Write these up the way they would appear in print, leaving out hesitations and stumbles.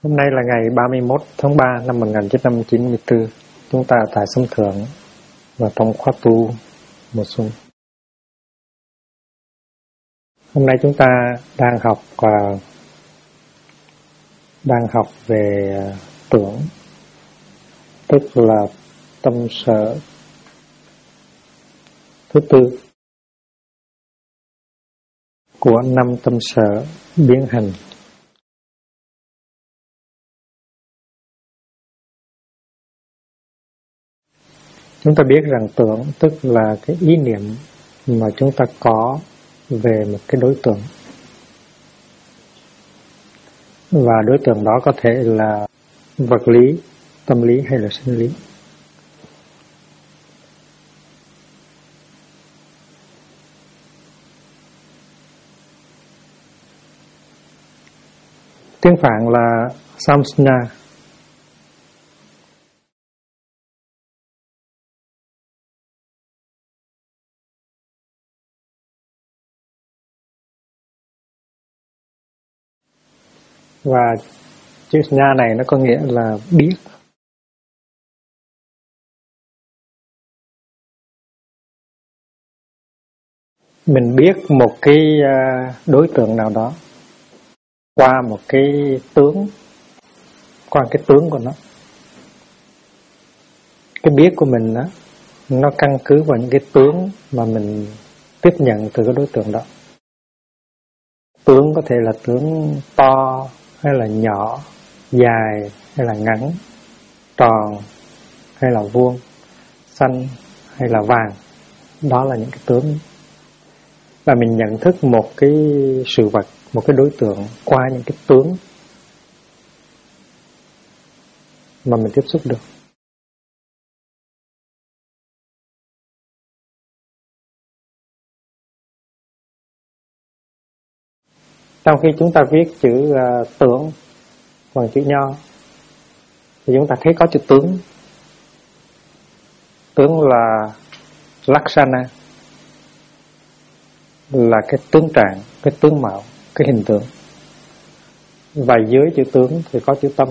Hôm nay là ngày 31 tháng 3 năm 1994. Chúng ta tại Sông Thượng và trong khóa tu mùa xuân. Hôm nay chúng ta đang học về tưởng, tức là tâm sở thứ tư của 5 tâm sở biến hành. Chúng ta biết rằng tưởng tức là cái ý niệm mà chúng ta có về một cái đối tượng. Và đối tượng đó có thể là vật lý, tâm lý hay là sinh lý. Tiếng Phạn là samsna. Và chữ sna này nó có nghĩa là biết. Mình biết một cái đối tượng nào đó qua một cái tướng, qua cái tướng của nó. Cái biết của mình đó, nó căn cứ vào những cái tướng mà mình tiếp nhận từ cái đối tượng đó. Tướng có thể là tướng to hay là nhỏ, dài hay là ngắn, tròn hay là vuông, xanh hay là vàng. Đó là những cái tướng. Và mình nhận thức một cái sự vật, một cái đối tượng qua những cái tướng mà mình tiếp xúc được. Trong khi chúng ta viết chữ tưởng bằng chữ nho thì chúng ta thấy có chữ tướng. Tướng là Lakshana, là cái tướng trạng, cái tướng mạo, cái hình tượng. Và dưới chữ tướng thì có chữ tâm.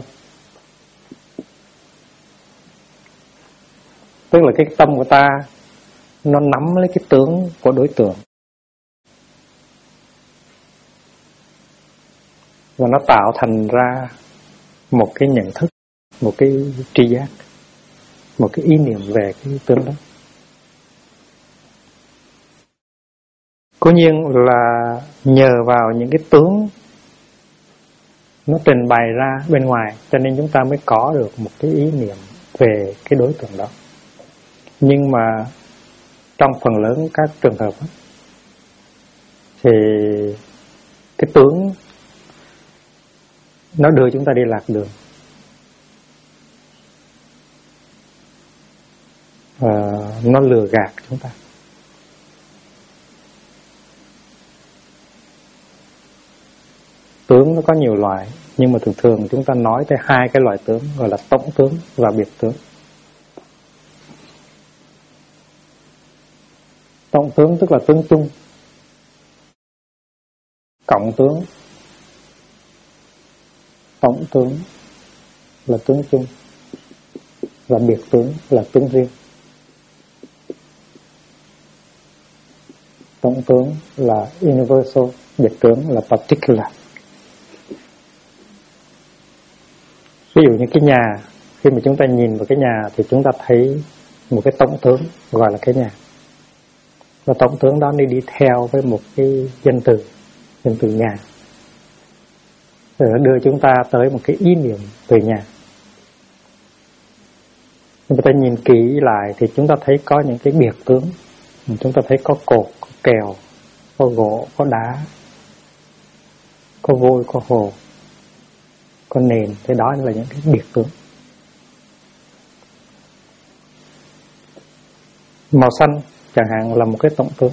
Tức là cái tâm của ta nó nắm lấy cái tướng của đối tượng và nó tạo thành ra một cái nhận thức, một cái tri giác, một cái ý niệm về cái tướng đó. Cố nhiên là nhờ vào những cái tướng nó trình bày ra bên ngoài cho nên chúng ta mới có được một cái ý niệm về cái đối tượng đó. Nhưng mà trong phần lớn các trường hợp đó, thì cái tướng nó đưa chúng ta đi lạc đường. Nó lừa gạt chúng ta. Tướng nó có nhiều loại, nhưng mà thường chúng ta nói tới hai cái loại tướng gọi là tổng tướng và biệt tướng. Tổng tướng tức là tướng chung, cộng tướng. Tổng tướng là tướng chung và biệt tướng là tướng riêng. Tổng tướng là universal, biệt tướng là particular. Ví dụ như cái nhà, khi mà chúng ta nhìn vào cái nhà thì chúng ta thấy một cái tổng tướng gọi là cái nhà. Và tổng tướng đó đi theo với một cái danh từ nhà. Rồi đưa chúng ta tới một cái ý niệm về nhà. Chúng ta nhìn kỹ lại thì chúng ta thấy có những cái biệt tướng. Chúng ta thấy có cột, có kèo, có gỗ, có đá, có vôi, có hồ, có nền. Thế đó là những cái biệt tướng. Màu xanh chẳng hạn là một cái tổng tướng.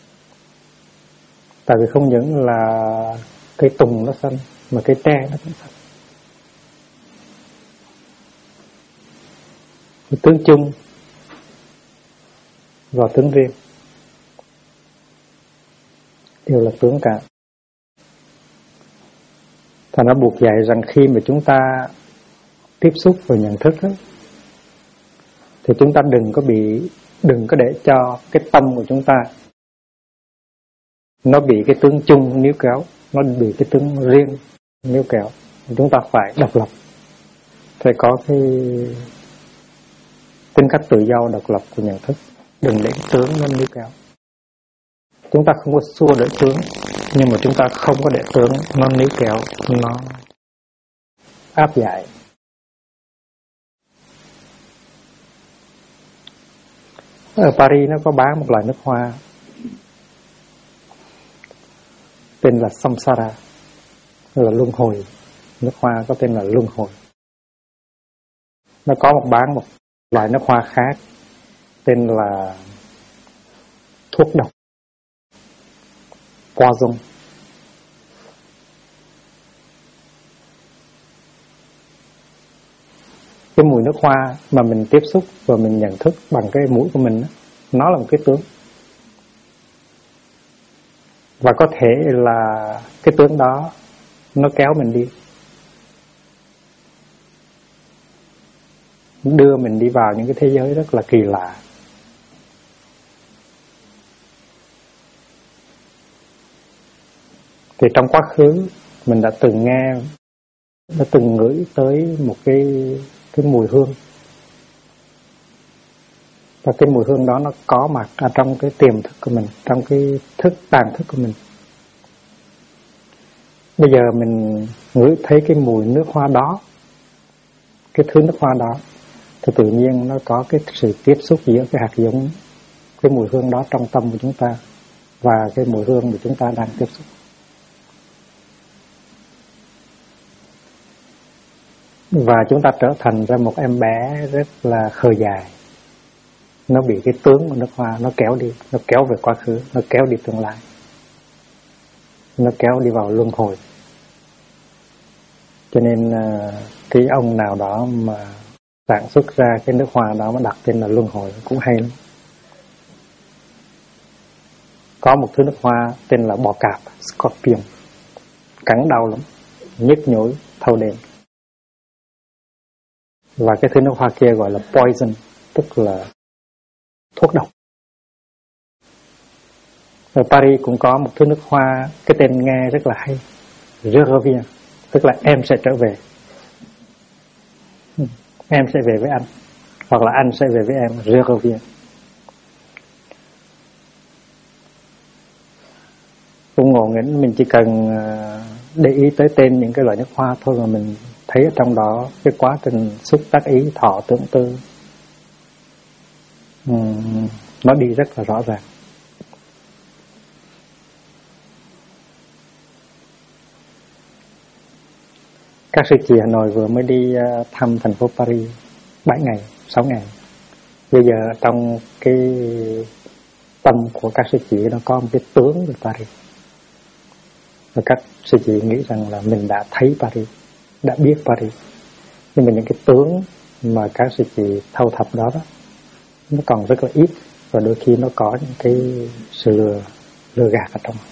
Tại vì không những là cây tùng nó xanh mà cây tre nó cũng xanh. Cái tướng chung và tướng riêng đều là tướng cả. Thành nó buộc dạy rằng khi mà chúng ta tiếp xúc với nhận thức ấy, thì chúng ta đừng có để cho cái tâm của chúng ta nó bị cái tướng chung níu kéo, nó bị cái tướng riêng níu kéo. Chúng ta phải độc lập, phải có cái tính cách tự do độc lập của nhận thức, đừng để cái tướng nó níu kéo. Chúng ta không có xua đuổi tướng, nhưng mà chúng ta không có để tướng nó níu kéo, nó áp giải. Ở Paris nó có bán một loại nước hoa tên là Samsara, là luân hồi. Nước hoa có tên là luân hồi. Nó có bán một loại nước hoa khác tên là thuốc độc, poison. Cái mùi nước hoa mà mình tiếp xúc và mình nhận thức bằng cái mũi của mình, nó là một cái tướng. Và có thể là cái tướng đó nó kéo mình đi, đưa mình đi vào những cái thế giới rất là kỳ lạ. Thì trong quá khứ mình đã từng nghe, đã từng ngửi tới một cái mùi hương. Và cái mùi hương đó nó có mặt ở trong cái tiềm thức của mình, trong cái tàng thức của mình. Bây giờ mình ngửi thấy cái mùi nước hoa đó, cái thứ nước hoa đó, thì tự nhiên nó có cái sự tiếp xúc giữa cái hạt giống, cái mùi hương đó trong tâm của chúng ta và cái mùi hương mà chúng ta đang tiếp xúc. Và chúng ta trở thành ra một em bé rất là khờ dại. Nó bị cái tướng của nước hoa nó kéo đi, nó kéo về quá khứ, nó kéo đi tương lai, nó kéo đi vào luân hồi. Cho nên cái ông nào đó mà sản xuất ra cái nước hoa đó mà đặt tên là luân hồi cũng hay lắm. Có một thứ nước hoa tên là bò cạp, scorpion, cắn đau lắm, nhức nhối thâu đêm. Và cái thứ nước hoa kia gọi là poison, tức là thuốc độc. Ở Paris cũng có một thứ nước hoa, cái tên nghe rất là hay, Je reviens, tức là em sẽ trở về. Em sẽ về với anh, hoặc là anh sẽ về với em, Je reviens. Cũng ngộ nghĩnh, mình chỉ cần để ý tới tên những cái loại nước hoa thôi mà mình thấy ở trong đó cái quá trình xúc tác ý, thọ, tưởng tư nó đi rất là rõ ràng. Các sư chị Hà Nội vừa mới đi thăm thành phố Paris 7 ngày, 6 ngày. Bây giờ trong cái tâm của các sư chị nó có một cái tướng về Paris. Và các sư chị nghĩ rằng là mình đã thấy Paris, đã biết Paris. Nhưng mà những cái tướng mà các sư chị thâu thập đó nó còn rất là ít. Và đôi khi nó có những cái sự lừa gạt ở trong.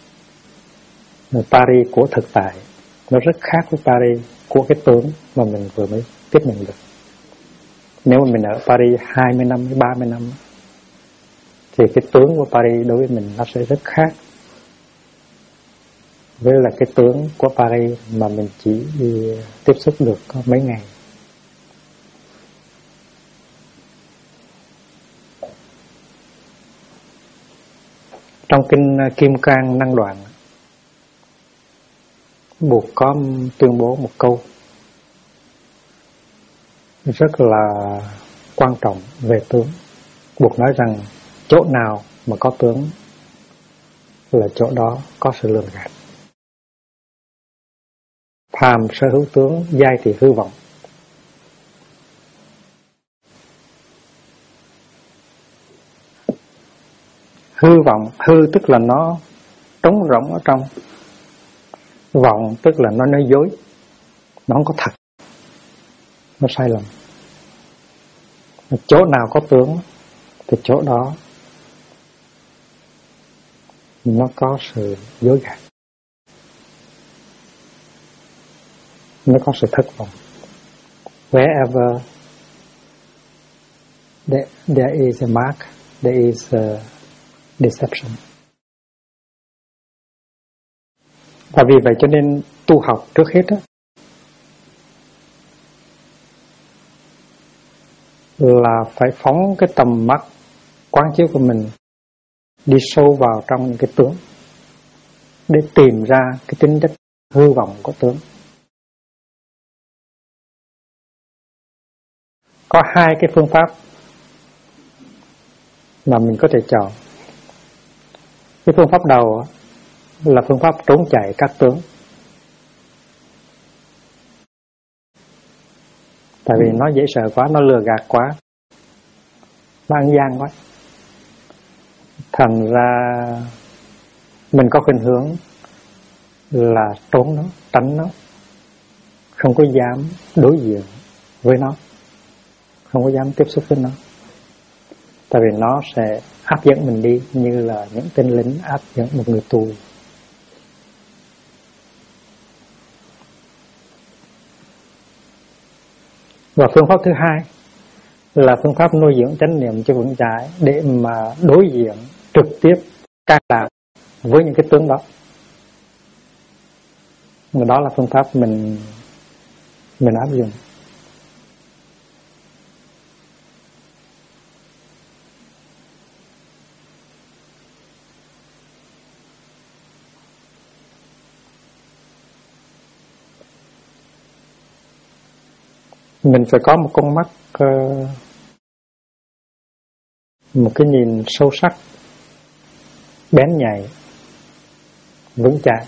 Paris của thực tại nó rất khác với Paris của cái tướng mà mình vừa mới tiếp nhận được. Nếu mà mình ở Paris 20 năm, 30 năm thì cái tướng của Paris đối với mình nó sẽ rất khác với là cái tướng của Paris mà mình chỉ tiếp xúc được có mấy ngày. Trong kinh Kim Cang Năng Đoạn, Bụt có tuyên bố một câu rất là quan trọng về tướng. Bụt nói rằng chỗ nào mà có tướng là chỗ đó có sự lường gạt. Phàm sở hữu tướng, giai thì hư vọng. Hư vọng, hư tức là nó trống rỗng ở trong. Vọng tức là nó nói dối, nó không có thật, nó sai lầm. Chỗ nào có tướng thì chỗ đó nó có sự dối gạt. mới có sự thất vọng. Wherever there is a mark, there is a deception. Và vì vậy cho nên tu học trước hết đó, là phải phóng cái tầm mắt quán chiếu của mình đi sâu vào trong những cái tướng để tìm ra cái tính chất hư vọng của tướng. Có hai cái phương pháp mà mình có thể chọn. Cái phương pháp đầu là phương pháp trốn chạy các tướng. Tại vì nó dễ sợ quá, nó lừa gạt quá, nó ăn gian quá. Thành ra mình có khuynh hướng là trốn nó, tránh nó, không có dám đối diện với nó, không có dám tiếp xúc với nó. Tại vì nó sẽ áp dẫn mình đi như là những tên lính áp dẫn một người tù. Và phương pháp thứ hai là phương pháp nuôi dưỡng chánh niệm cho vững chãi để mà đối diện trực tiếp can đảm với những cái tướng đó. Và đó là phương pháp mình áp dụng. Mình phải có một con mắt, một cái nhìn sâu sắc, bén nhạy, vững chãi,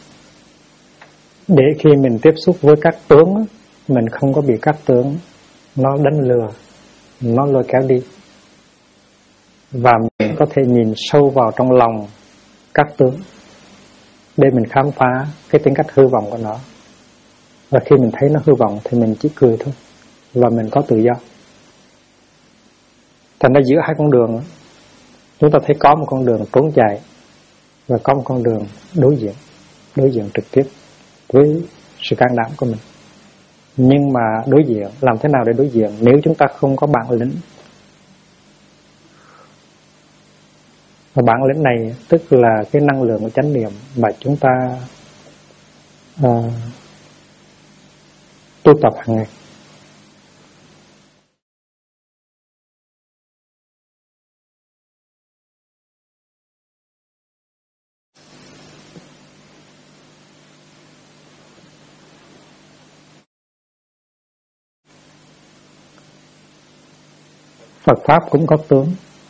để khi mình tiếp xúc với các tướng, mình không có bị các tướng nó đánh lừa, nó lôi kéo đi. Và mình có thể nhìn sâu vào trong lòng các tướng để mình khám phá cái tính cách hư vọng của nó. Và khi mình thấy nó hư vọng thì mình chỉ cười thôi, và mình có tự do. Thành ra giữa hai con đường, chúng ta thấy có một con đường trốn chạy và có một con đường đối diện trực tiếp với sự can đảm của mình. Nhưng mà đối diện, làm thế nào để đối diện nếu chúng ta không có bản lĩnh? Và bản lĩnh này tức là cái năng lượng của chánh niệm mà chúng ta tu tập hàng ngày. Phật Pháp cũng có tướng.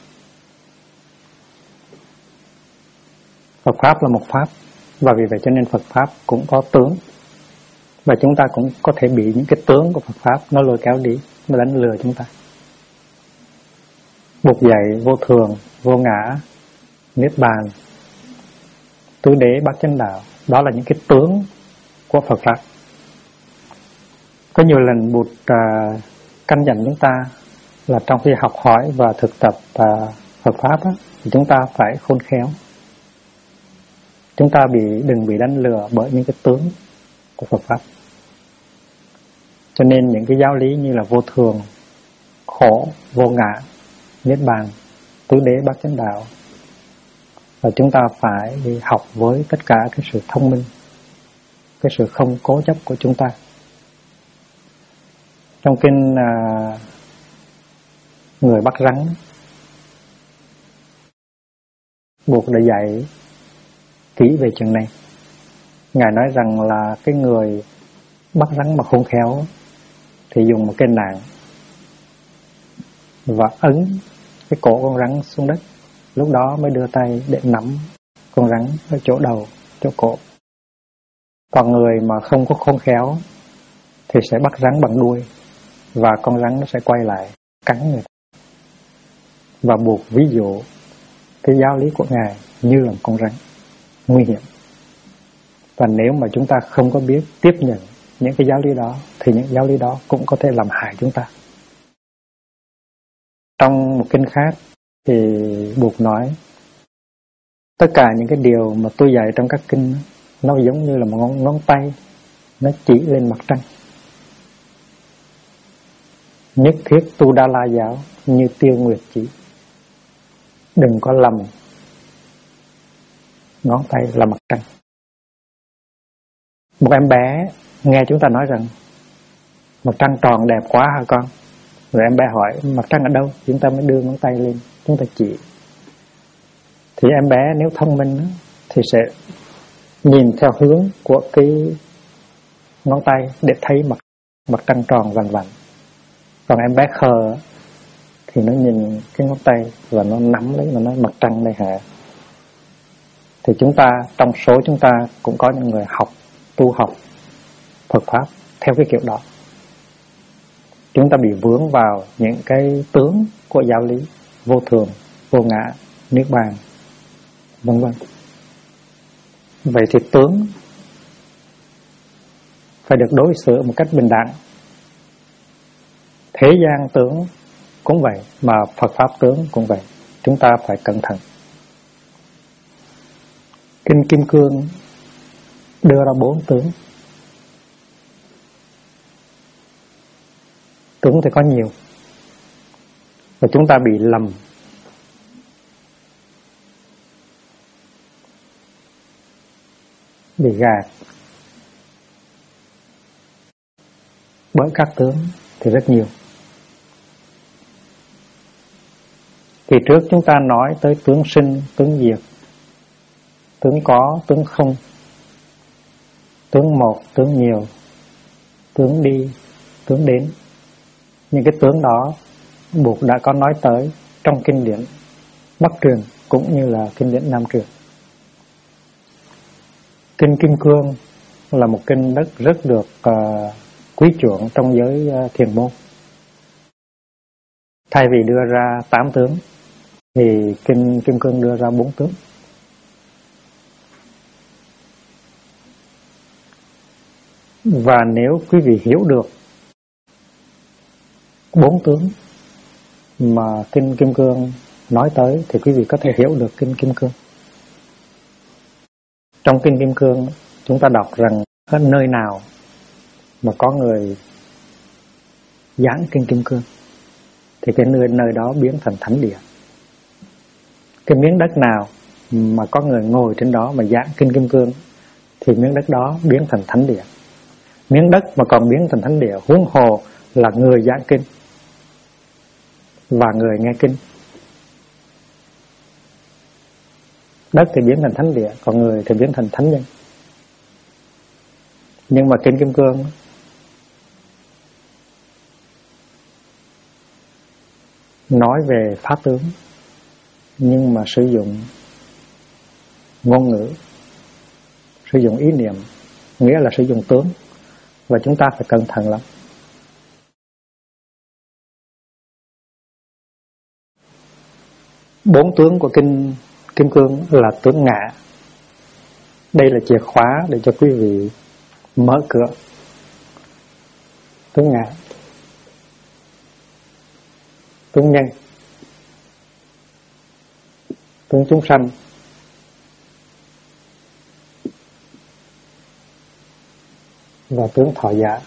Phật Pháp là một Pháp, và vì vậy cho nên Phật Pháp cũng có tướng. Và chúng ta cũng có thể bị những cái tướng của Phật Pháp nó lôi kéo đi, nó đánh lừa chúng ta. Bục dậy, vô thường, vô ngã, niết bàn, tứ đế, bát chánh đạo, đó là những cái tướng của Phật Pháp. Có nhiều lần Bụt căn dặn chúng ta là trong khi học hỏi và thực tập Phật Pháp thì chúng ta phải khôn khéo. Chúng ta đừng bị đánh lừa bởi những cái tướng của Phật Pháp. Cho nên những cái giáo lý như là vô thường, khổ, vô ngã, niết bàn, tứ đế, bát chánh đạo, và chúng ta phải đi học với tất cả cái sự thông minh, cái sự không cố chấp của chúng ta. Trong kinh người bắt rắn, Bụt đã dạy kỹ về chuyện này. Ngài nói rằng là cái người bắt rắn mà khôn khéo thì dùng một cây nạn và ấn cái cổ con rắn xuống đất, lúc đó mới đưa tay để nắm con rắn ở chỗ đầu, chỗ cổ. Còn người mà không có khôn khéo thì sẽ bắt rắn bằng đuôi, và con rắn nó sẽ quay lại cắn người. Và Bụt ví dụ cái giáo lý của Ngài như là một con rắn nguy hiểm. Và nếu mà chúng ta không có biết tiếp nhận những cái giáo lý đó thì những giáo lý đó cũng có thể làm hại chúng ta. Trong một kinh khác thì Bụt nói tất cả những cái điều mà tôi dạy trong các kinh nó giống như là một ngón tay nó chỉ lên mặt trăng. Nhất thiết tu Đa La giáo như tiêu nguyệt chỉ. Đừng có lầm ngón tay là mặt trăng. Một em bé nghe chúng ta nói rằng mặt trăng tròn đẹp quá hả con? Rồi em bé hỏi mặt trăng ở đâu? Chúng ta mới đưa ngón tay lên, chúng ta chỉ. Thì em bé nếu thông minh thì sẽ nhìn theo hướng của cái ngón tay để thấy mặt trăng tròn vằn vặn. Còn em bé khờ thì nó nhìn cái ngón tay và nó nắm lấy, nó nói mặt trăng đây hả? Thì chúng ta, trong số chúng ta cũng có những người tu học Phật Pháp theo cái kiểu đó. Chúng ta bị vướng vào những cái tướng của giáo lý vô thường, vô ngã, niết bàn, vân vân. Vậy thì tướng phải được đối xử một cách bình đẳng. Thế gian tướng cũng vậy, mà Phật Pháp tướng cũng vậy. Chúng ta phải cẩn thận. Kinh Kim Cương đưa ra 4 tướng. Tướng thì có nhiều, và chúng ta bị lầm. Bị gạt bởi các tướng thì rất nhiều. Kỳ trước chúng ta nói tới tướng sinh, tướng diệt, tướng có, tướng không, tướng một, tướng nhiều, tướng đi, tướng đến. Những cái tướng đó Bụt đã có nói tới trong kinh điển Bắc truyền cũng như là kinh điển Nam truyền. Kinh Kim Cương là một kinh rất được quý chuộng trong giới thiền môn. Thay vì đưa ra 8 tướng thì kinh Kim Cương đưa ra 4 tướng. Và nếu quý vị hiểu được 4 tướng mà kinh Kim Cương nói tới thì quý vị có thể hiểu được kinh Kim Cương. Trong kinh Kim Cương chúng ta đọc rằng ở nơi nào mà có người giảng kinh Kim Cương thì cái nơi đó biến thành thánh địa. Cái miếng đất nào mà có người ngồi trên đó mà giảng kinh Kim Cương thì miếng đất đó biến thành thánh địa. Miếng đất mà còn biến thành thánh địa, huống hồ là người giảng kinh và người nghe kinh. Đất thì biến thành thánh địa, còn người thì biến thành thánh nhân. Nhưng mà kinh Kim Cương nói về pháp tướng, nhưng mà sử dụng ngôn ngữ, sử dụng ý niệm, nghĩa là sử dụng tướng, và chúng ta phải cẩn thận lắm. Bốn tướng của kinh Kim Cương là tướng ngã. Đây là chìa khóa để cho quý vị mở cửa. Tướng ngã, tướng nhân, tướng chúng sanh, và tướng thọ giả.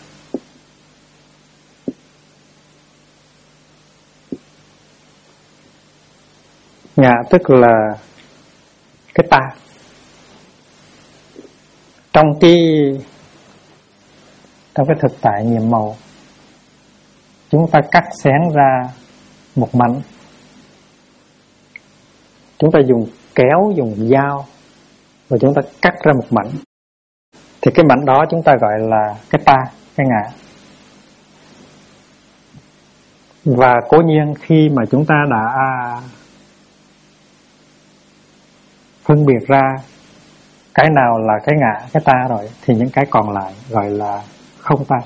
Ngã tức là cái ta. Trong cái thực tại nhiệm màu, chúng ta cắt xén ra một mảnh. Chúng ta dùng kéo, dùng dao, và chúng ta cắt ra một mảnh. Thì cái mảnh đó chúng ta gọi là cái ta, cái ngã. Và cố nhiên khi mà chúng ta đã phân biệt ra cái nào là cái ngã, cái ta rồi, thì những cái còn lại gọi là không ta,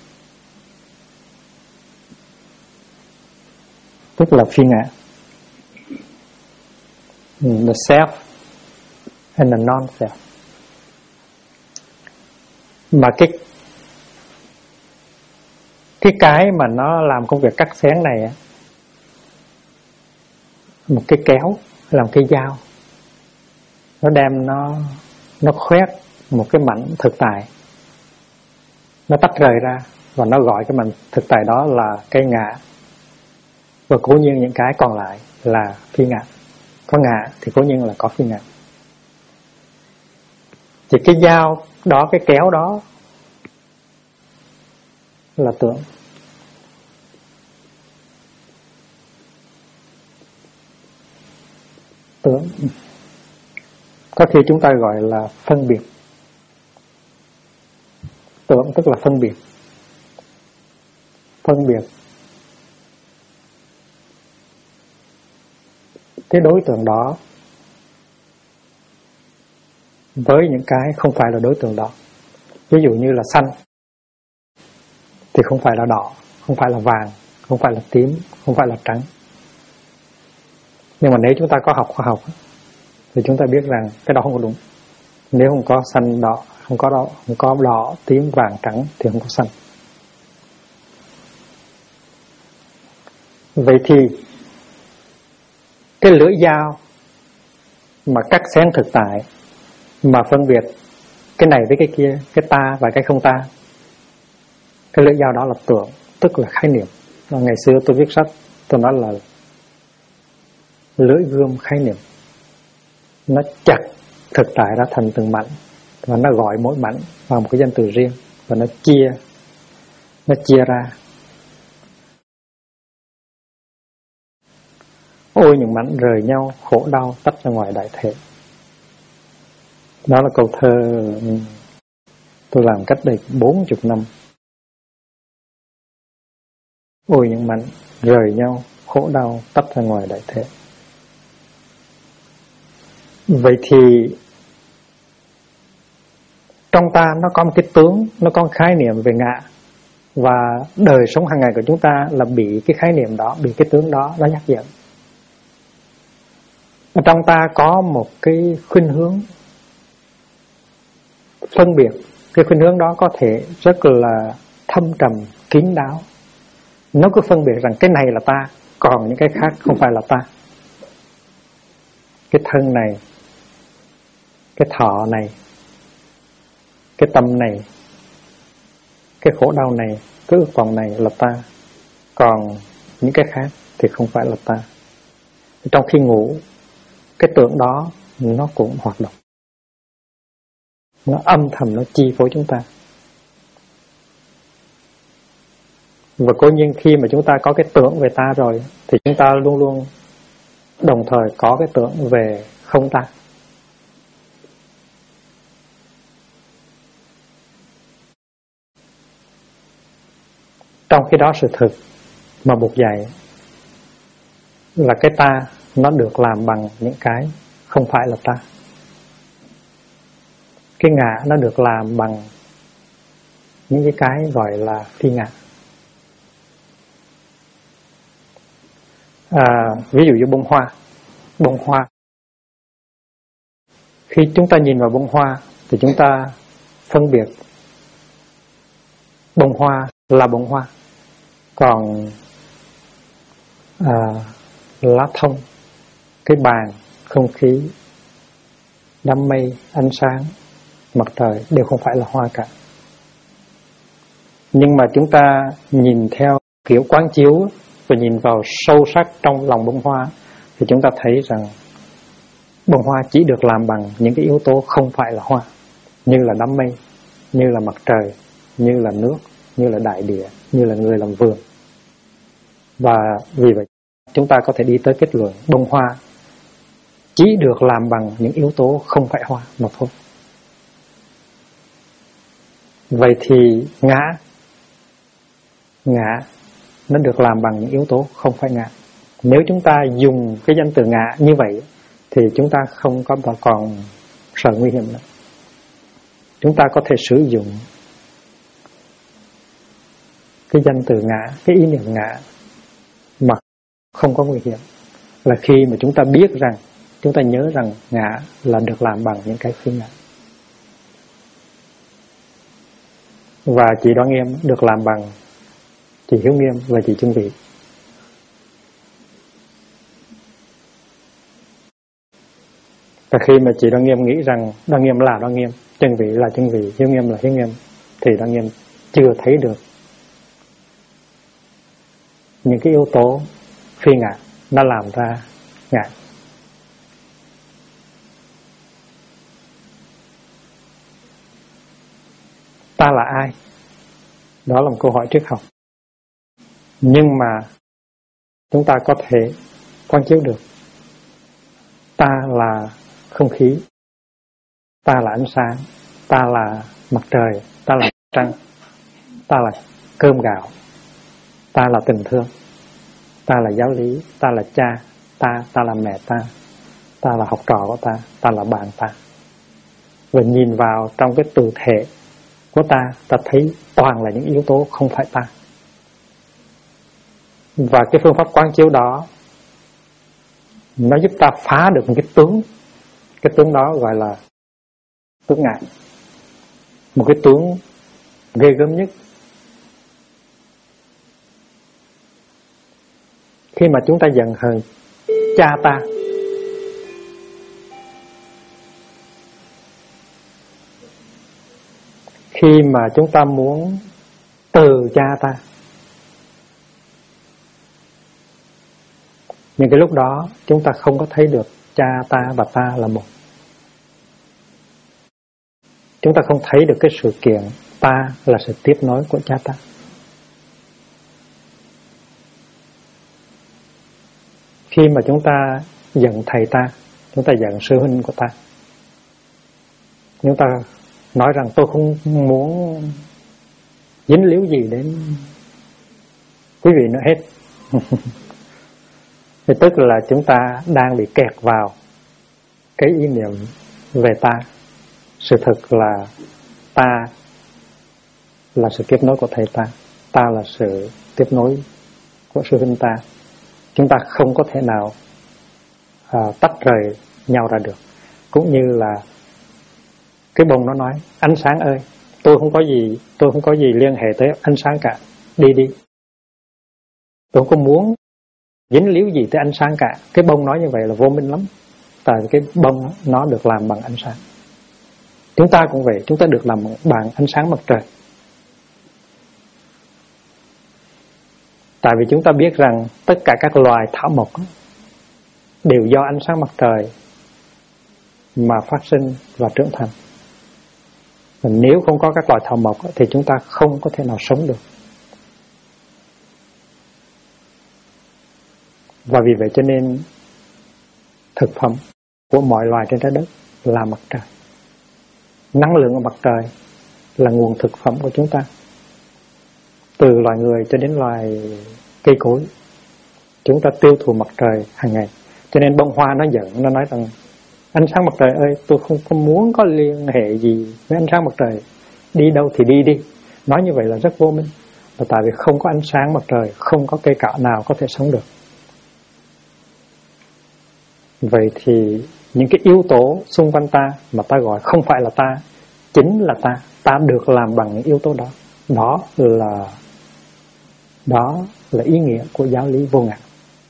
tức là phi ngã. The self and the non-self. Mà cái mà nó làm công việc cắt xén này, một cái kéo, làm cái dao, nó đem nó khoét một cái mảnh thực tại, nó tách rời ra và nó gọi cái mạnh thực tại đó là cái ngã. Và cố nhiên những cái còn lại là phi ngã. Có ngã thì cố nhiên là có phi ngã. Thì cái dao đó, cái kéo đó là tưởng. Tưởng có khi chúng ta gọi là phân biệt. Tưởng tức là phân biệt. Phân biệt cái đối tượng đó với những cái không phải là đối tượng đó. Ví dụ như là xanh thì không phải là đỏ, không phải là vàng, không phải là tím, không phải là trắng. Nhưng mà nếu chúng ta có học khoa học thì chúng ta biết rằng cái đó không có đúng. Nếu không có xanh đỏ, không có đỏ, tím, vàng, trắng thì không có xanh. Vậy thì cái lưỡi dao mà cắt xén thực tại, mà phân biệt cái này với cái kia, cái ta và cái không ta, cái lưỡi dao đó là tưởng, tức là khái niệm. Ngày xưa tôi viết sách, tôi nói là lưỡi gươm khái niệm. Nó chặt thực tại ra thành từng mảnh, và nó gọi mỗi mảnh vào một cái danh từ riêng, và nó chia ra. Ôi những mảnh rời nhau, khổ đau tách ra ngoài đại thể. Đó là câu thơ tôi làm cách đây 40 năm. Ôi những mảnh rời nhau, khổ đau tách ra ngoài đại thể. Vậy thì trong ta nó có một cái tướng, nó có một khái niệm về ngã. Và đời sống hàng ngày của chúng ta là bị cái khái niệm đó, bị cái tướng đó nó dắt dẫn. Ở trong ta có một cái khuynh hướng phân biệt. Cái khuynh hướng đó có thể rất là thâm trầm, kín đáo. Nó cứ phân biệt rằng cái này là ta, còn những cái khác không phải là ta. Cái thân này, cái thọ này, cái tâm này, cái khổ đau này, cái ước vọng này là ta, còn những cái khác thì không phải là ta. Trong khi ngủ, cái tưởng đó nó cũng hoạt động, nó âm thầm, nó chi phối chúng ta. Và cố nhiên khi mà chúng ta có cái tưởng về ta rồi thì chúng ta luôn luôn đồng thời có cái tưởng về không ta. Trong khi đó sự thực mà Bụt dạy là cái ta nó được làm bằng những cái không phải là ta. Cái ngã nó được làm bằng những cái gọi là phi ngã. Ví dụ như bông hoa. Khi chúng ta nhìn vào bông hoa thì chúng ta phân biệt bông hoa là bông hoa, còn lá thông, cái bàn, không khí, đám mây, ánh sáng, mặt trời đều không phải là hoa cả. Nhưng mà chúng ta nhìn theo kiểu quán chiếu và nhìn vào sâu sắc trong lòng bông hoa thì chúng ta thấy rằng bông hoa chỉ được làm bằng những cái yếu tố không phải là hoa, như là đám mây, như là mặt trời, như là nước, như là đại địa, như là người làm vườn. Và vì vậy chúng ta có thể đi tới kết luận bông hoa chỉ được làm bằng những yếu tố không phải hoa mà thôi. Vậy thì ngã nó được làm bằng những yếu tố không phải ngã. Nếu chúng ta dùng cái danh từ ngã như vậy thì chúng ta không có còn sợ nguy hiểm nữa. Chúng ta có thể sử dụng cái danh từ ngã, cái ý niệm ngã mà không có nguy hiểm, là khi mà chúng ta biết rằng, chúng ta nhớ rằng ngã là được làm bằng những cái phi ngã. Và chị Đoan Nghiêm được làm bằng chị Hiếu Nghiêm và chị Chân Vị. Và khi mà chị Đoan Nghiêm nghĩ rằng Đoan Nghiêm là Đoan Nghiêm, Chân Vị là Chân Vị, Hiếu Nghiêm là Hiếu Nghiêm, thì Đoan Nghiêm chưa thấy được những cái yếu tố phi ngã nó làm ra ngã. Ta là ai? Đó là một câu hỏi triết học. Nhưng mà chúng ta có thể quán chiếu được. Ta là không khí, ta là ánh sáng, ta là mặt trời, ta là trăng, ta là cơm gạo, ta là tình thương, ta là giáo lý, ta là cha, ta là mẹ ta là học trò của ta là bạn ta. Và nhìn vào trong cái tự thể của ta thấy toàn là những yếu tố không phải ta. Và cái phương pháp quán chiếu đó nó giúp ta phá được một cái tướng. Cái tướng đó gọi là tướng ngã. Một cái tướng ghê gớm nhất. Khi mà chúng ta giận hờn cha ta, khi mà chúng ta muốn từ cha ta, nhưng cái lúc đó chúng ta không có thấy được cha ta và ta là một. Chúng ta không thấy được cái sự kiện ta là sự tiếp nối của cha ta. Khi mà chúng ta giận thầy ta, chúng ta giận sư huynh của ta, chúng ta nói rằng tôi không muốn dính líu gì đến quý vị nữa hết. Thì tức là chúng ta đang bị kẹt vào cái ý niệm về ta. Sự thật là ta là sự tiếp nối của thầy ta là sự tiếp nối của sư huynh ta. Chúng ta không có thể nào tách rời nhau ra được. Cũng như là cái bông nó nói, ánh sáng ơi, tôi không có gì liên hệ tới ánh sáng cả, đi. Tôi không có muốn dính líu gì tới ánh sáng cả. Cái bông nói như vậy là vô minh lắm. Tại cái bông nó được làm bằng ánh sáng. Chúng ta cũng vậy, chúng ta được làm bằng ánh sáng mặt trời. Tại vì chúng ta biết rằng tất cả các loài thảo mộc đều do ánh sáng mặt trời mà phát sinh và trưởng thành. Và nếu không có các loài thảo mộc thì chúng ta không có thể nào sống được. Và vì vậy cho nên thực phẩm của mọi loài trên trái đất là mặt trời. Năng lượng của mặt trời là nguồn thực phẩm của chúng ta. Từ loài người cho đến loài cây cối, chúng ta tiêu thụ mặt trời hàng ngày. Cho nên bông hoa nó giận, nó nói rằng ánh sáng mặt trời ơi, tôi không có muốn có liên hệ gì với ánh sáng mặt trời, đi đâu thì đi. Nói như vậy là rất vô minh. Là tại vì không có ánh sáng mặt trời, không có cây cỏ nào có thể sống được. Vậy thì những cái yếu tố xung quanh ta mà ta gọi không phải là ta, chính là ta được làm bằng những yếu tố đó. Đó là ý nghĩa của giáo lý vô ngã.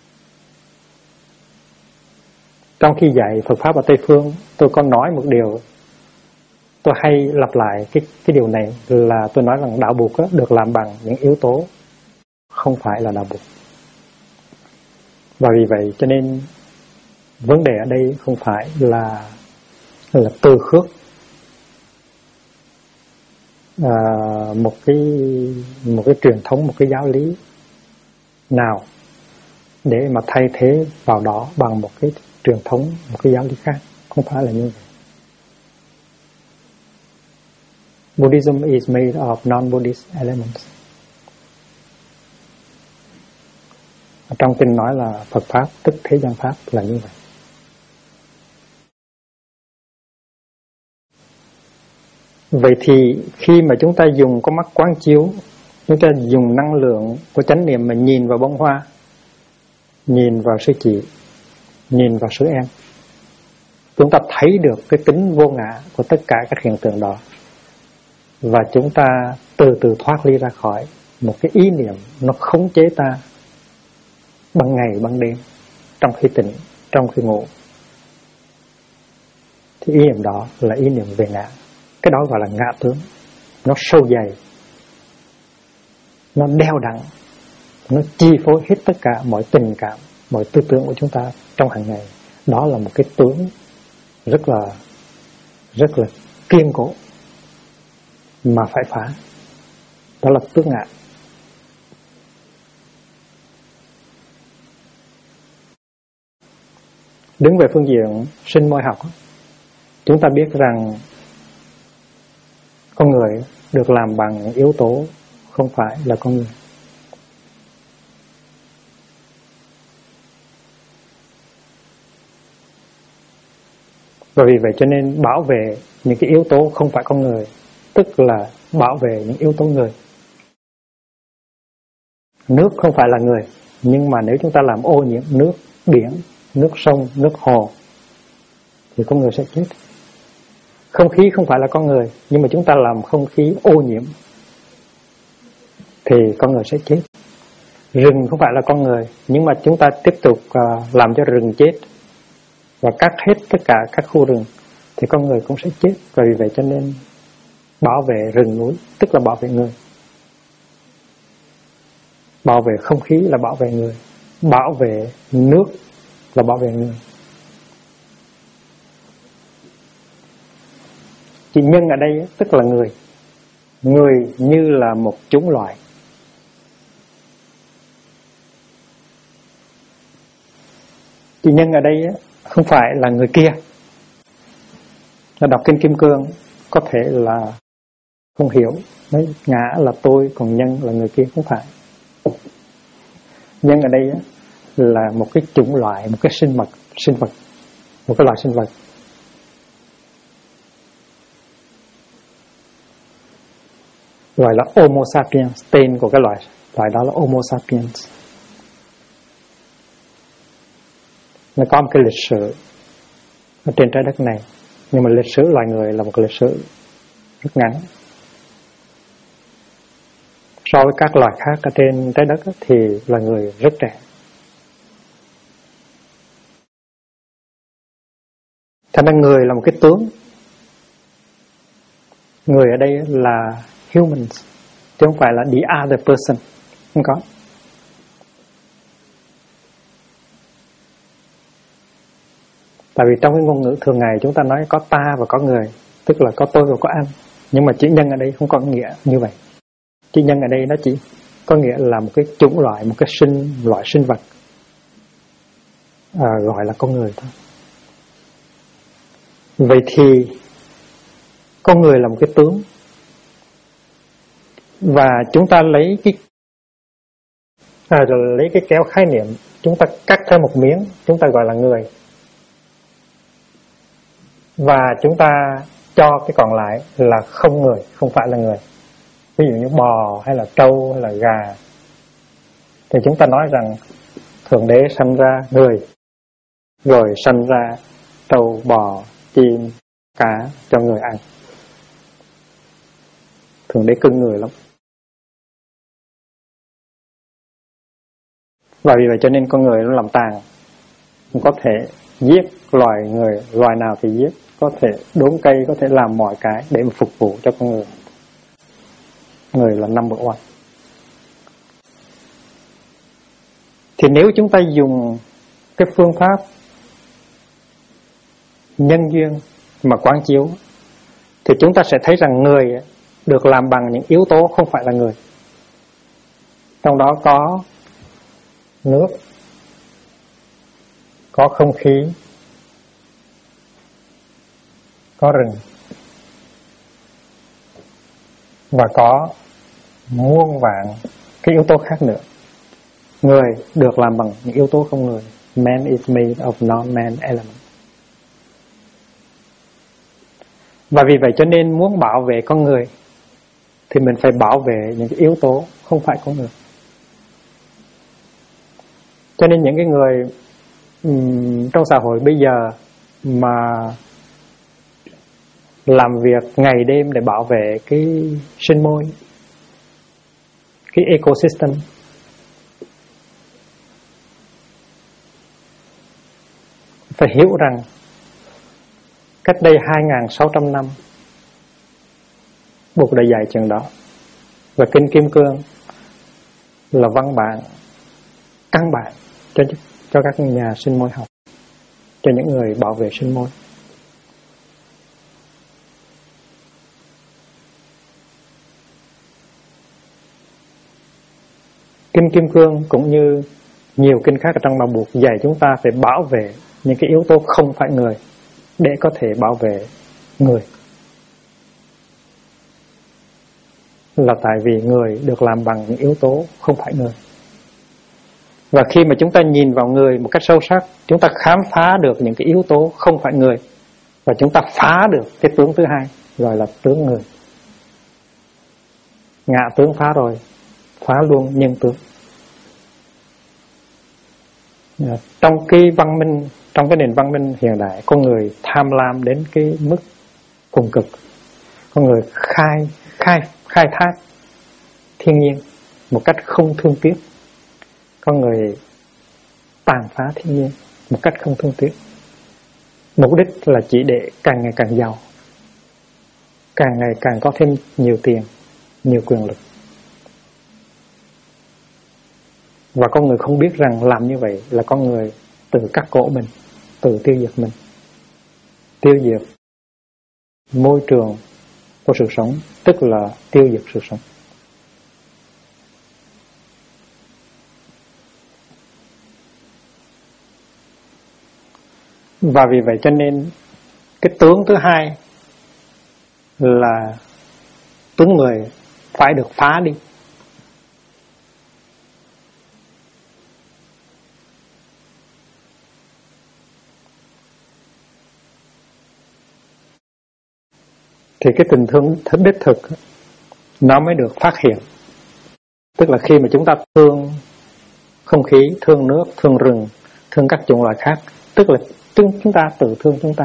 Trong khi dạy Phật Pháp ở Tây Phương, tôi có nói một điều, tôi hay lặp lại cái điều này, là tôi nói rằng đạo Bụt được làm bằng những yếu tố không phải là đạo Bụt. Và vì vậy cho nên vấn đề ở đây không phải là từ khước một cái truyền thống, một cái giáo lý nào để mà thay thế vào đó bằng một cái truyền thống, một cái giáo lý khác. Không phải là như vậy. Buddhism is made of non-Buddhist elements. Trong kinh nói là Phật Pháp tức thế gian Pháp là như vậy. Vậy thì khi mà chúng ta dùng con mắt quán chiếu, chúng ta dùng năng lượng của chánh niệm mà nhìn vào bông hoa, nhìn vào sư chị, nhìn vào sư em, chúng ta thấy được cái tính vô ngã của tất cả các hiện tượng đó. Và chúng ta từ từ thoát ly ra khỏi một cái ý niệm nó khống chế ta ban ngày ban đêm, trong khi tỉnh, trong khi ngủ. Thì ý niệm đó là ý niệm về ngã. Cái đó gọi là ngã tướng. Nó sâu dày, nó đeo đẳng, nó chi phối hết tất cả mọi tình cảm, mọi tư tưởng của chúng ta trong hàng ngày. Đó là một cái tướng rất là kiên cố mà phải phá. Đó là tướng ngã. Đứng về phương diện sinh môi học, chúng ta biết rằng con người được làm bằng những yếu tố không phải là con người. Và vì vậy cho nên bảo vệ những cái yếu tố không phải con người, tức là bảo vệ những yếu tố người. Nước không phải là người, nhưng mà nếu chúng ta làm ô nhiễm nước biển, nước sông, nước hồ thì con người sẽ chết. Không khí không phải là con người, nhưng mà chúng ta làm không khí ô nhiễm thì con người sẽ chết. Rừng không phải là con người, nhưng mà chúng ta tiếp tục làm cho rừng chết và cắt hết tất cả các khu rừng thì con người cũng sẽ chết. Và vì vậy cho nên bảo vệ rừng núi tức là bảo vệ người. Bảo vệ không khí là bảo vệ người. Bảo vệ nước là bảo vệ người. Chữ nhân ở đây tức là người. Người như là một chủng loại. Chữ nhân ở đây không phải là người kia. Là đọc Kinh Kim Cương có thể là không hiểu. Nói ngã là tôi, còn nhân là người kia, không phải. Nhân ở đây là một cái chủng loại, một cái sinh vật, một cái loại sinh vật. Gọi là Homo sapiens, tên của cái loại đó là Homo sapiens. Nó có một cái lịch sử ở trên trái đất này, nhưng mà lịch sử loài người là một cái lịch sử rất ngắn. So với các loài khác ở trên trái đất thì loài người rất trẻ. Thành ra người là một cái tướng. Người ở đây là humans, chứ không phải là the other person. Không có. Tại vì trong cái ngôn ngữ thường ngày chúng ta nói có ta và có người, tức là có tôi và có anh. Nhưng mà chữ nhân ở đây không có nghĩa như vậy. Chữ nhân ở đây nó chỉ có nghĩa là một cái chủng loại, một cái loại sinh vật gọi là con người thôi. Vậy thì con người là một cái tướng. Và chúng ta lấy cái kéo khái niệm, chúng ta cắt ra một miếng, chúng ta gọi là người. Và chúng ta cho cái còn lại là không người, không phải là người. Ví dụ như bò hay là trâu hay là gà, thì chúng ta nói rằng Thượng Đế sanh ra người, rồi sanh ra trâu, bò, chim, cá cho người ăn. Thượng Đế cưng người lắm. Và vì vậy cho nên con người nó làm tàn, không có thể giết loài người, loài nào thì giết, có thể đốn cây, có thể làm mọi cái để mà phục vụ cho con người. Người là number one. Thì nếu chúng ta dùng cái phương pháp nhân duyên mà quán chiếu, thì chúng ta sẽ thấy rằng người được làm bằng những yếu tố không phải là người. Trong đó có nước, có không khí, có rừng, và có muôn vạn cái yếu tố khác nữa. Người được làm bằng những yếu tố không người. Man is made of non-man element. Và vì vậy cho nên muốn bảo vệ con người thì mình phải bảo vệ những cái yếu tố không phải con người. Cho nên những cái người trong xã hội bây giờ mà làm việc ngày đêm để bảo vệ cái sinh môi, cái ecosystem, phải hiểu rằng cách đây 2.600 năm Bụt đã dạy chuyện đó. Và Kinh Kim Cương là văn bản căn bản cho các nhà sinh môi học, cho những người bảo vệ sinh môi. Kinh Kim Cương cũng như nhiều kinh khác ở trong Đạo Buộc dạy chúng ta phải bảo vệ những cái yếu tố không phải người để có thể bảo vệ người. Là tại vì người được làm bằng những yếu tố không phải người. Và khi mà chúng ta nhìn vào người một cách sâu sắc, chúng ta khám phá được những cái yếu tố không phải người, và chúng ta phá được cái tướng thứ hai, gọi là tướng người. Ngạ tướng phá rồi, phá luôn nhân tướng. Trong cái văn minh, trong cái nền văn minh hiện đại, con người tham lam đến cái mức cùng cực. Con người khai thác thiên nhiên một cách không thương tiếc. Con người tàn phá thiên nhiên một cách không thương tiếc. Mục đích là chỉ để càng ngày càng giàu, càng ngày càng có thêm nhiều tiền, nhiều quyền lực. Và con người không biết rằng làm như vậy là con người tự cắt cổ mình, tự tiêu diệt mình, tiêu diệt môi trường của sự sống, tức là tiêu diệt sự sống. Và vì vậy cho nên cái tướng thứ hai là tướng người phải được phá đi. Thì cái tình thương đích thực nó mới được phát hiện. Tức là khi mà chúng ta thương không khí, thương nước, thương rừng, thương các chủng loại khác, tức là chúng ta tự thương chúng ta.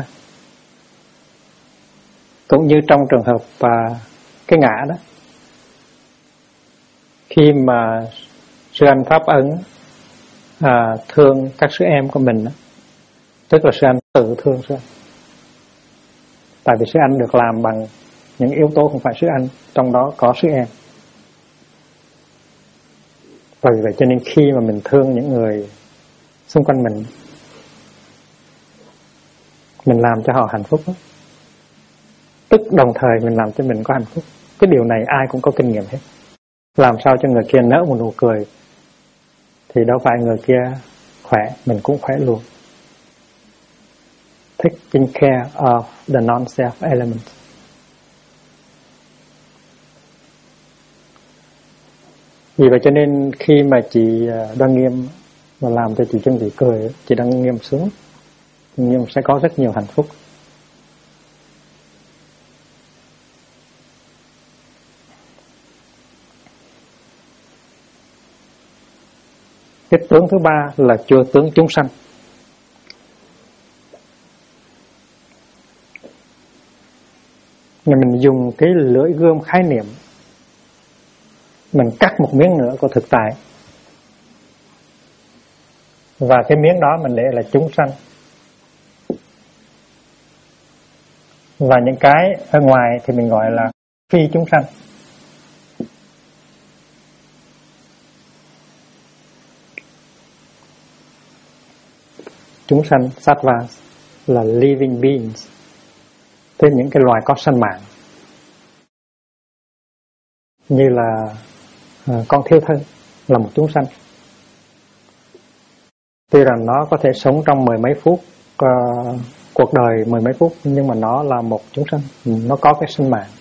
Cũng như trong trường hợp cái ngã đó, khi mà sư anh Pháp Ấn thương các sư em của mình đó, tức là sư anh tự thương sư anh. Tại vì sư anh được làm bằng những yếu tố không phải sư anh, trong đó có sư em. Và vì vậy cho nên khi mà mình thương những người xung quanh mình làm cho họ hạnh phúc đó, tức đồng thời mình làm cho mình có hạnh phúc. Cái điều này ai cũng có kinh nghiệm hết. Làm sao cho người kia nở một nụ cười thì đâu phải người kia khỏe, mình cũng khỏe luôn. Taking care of the non-self element. Vì vậy cho nên khi mà chị Đoan Nghiêm mà làm cho chị Chân Thị cười, chị Đoan Nghiêm sướng, nhưng sẽ có rất nhiều hạnh phúc. Cái tướng thứ ba là chùa tướng chúng sanh. Mình dùng cái lưỡi gươm khái niệm, mình cắt một miếng nữa của thực tại, và cái miếng đó mình để là chúng sanh. Và những cái ở ngoài thì mình gọi là phi chúng sanh. Chúng sanh, sattva, là living beings, tức những cái loài có sanh mạng, như là con thiêu thân là một chúng sanh. Tuy rằng nó có thể sống trong mười mấy phút, cuộc đời mười mấy phút, nhưng mà nó là một chúng sanh, nó có cái sinh mạng.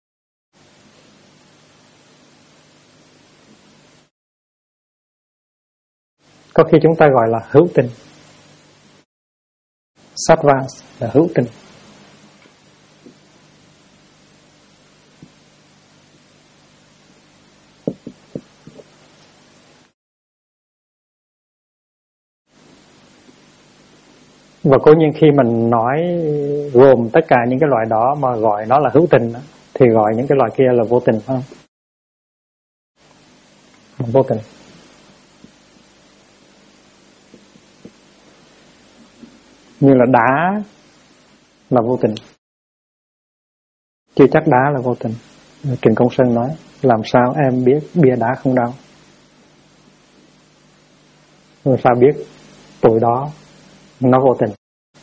Có khi chúng ta gọi là hữu tình. Sattva là hữu tình. Và cố nhiên khi mình nói gồm tất cả những cái loại đó mà gọi nó là hữu tình đó, thì gọi những cái loại kia là vô tình, phải không? Vô tình. Như là đá là vô tình, chưa chắc đá là vô tình. Trịnh Công Sơn nói, làm sao em biết bia đá không đau? Làm sao biết tuổi đó nó vô tình.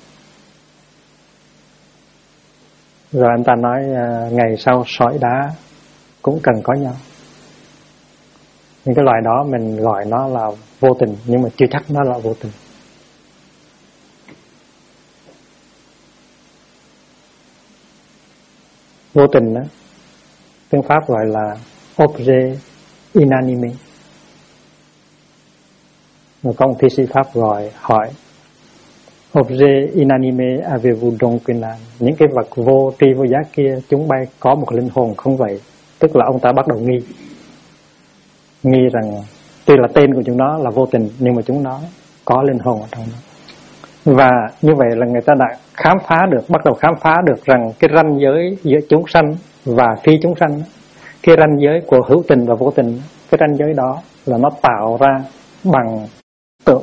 Rồi anh ta nói ngày sau sỏi đá cũng cần có nhau. Những cái loài đó mình gọi nó là vô tình, nhưng mà chưa chắc nó là vô tình. Vô tình đó, tiếng Pháp gọi là objet inanimé. Rồi có một thi sĩ Pháp hỏi objet inanimé avez-vous donc une âme? Những cái vật vô tri vô giác kia chúng bay có một linh hồn không vậy? Tức là ông ta bắt đầu nghi rằng tuy là tên của chúng nó là vô tình, nhưng mà chúng nó có linh hồn ở trong đó. Và như vậy là người ta đã bắt đầu khám phá được rằng cái ranh giới giữa chúng sanh và phi chúng sanh, cái ranh giới của hữu tình và vô tình, cái ranh giới đó là nó tạo ra bằng tượng.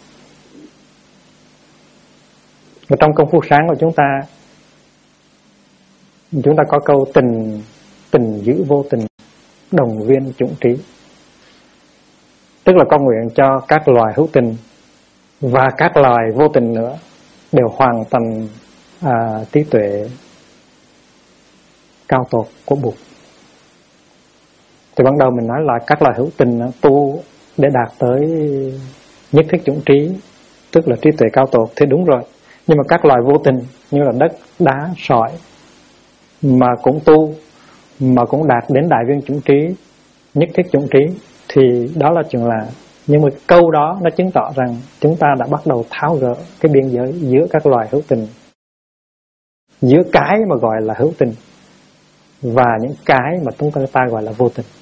Ở trong công phu sáng của chúng ta có câu tình giữ vô tình, đồng viên chủng trí. Tức là con nguyện cho các loài hữu tình và các loài vô tình nữa đều hoàn thành trí tuệ cao tột của Bụt. Thì ban đầu mình nói là các loài hữu tình tu để đạt tới nhất thiết chủng trí, tức là trí tuệ cao tột, thì đúng rồi. Nhưng mà các loài vô tình như là đất, đá, sỏi mà cũng tu, mà cũng đạt đến đại viên chủng trí, nhất thiết chủng trí, thì đó là chuyện lạ. Nhưng mà câu đó nó chứng tỏ rằng chúng ta đã bắt đầu tháo gỡ cái biên giới giữa các loài hữu tình, giữa cái mà gọi là hữu tình và những cái mà chúng ta gọi là vô tình.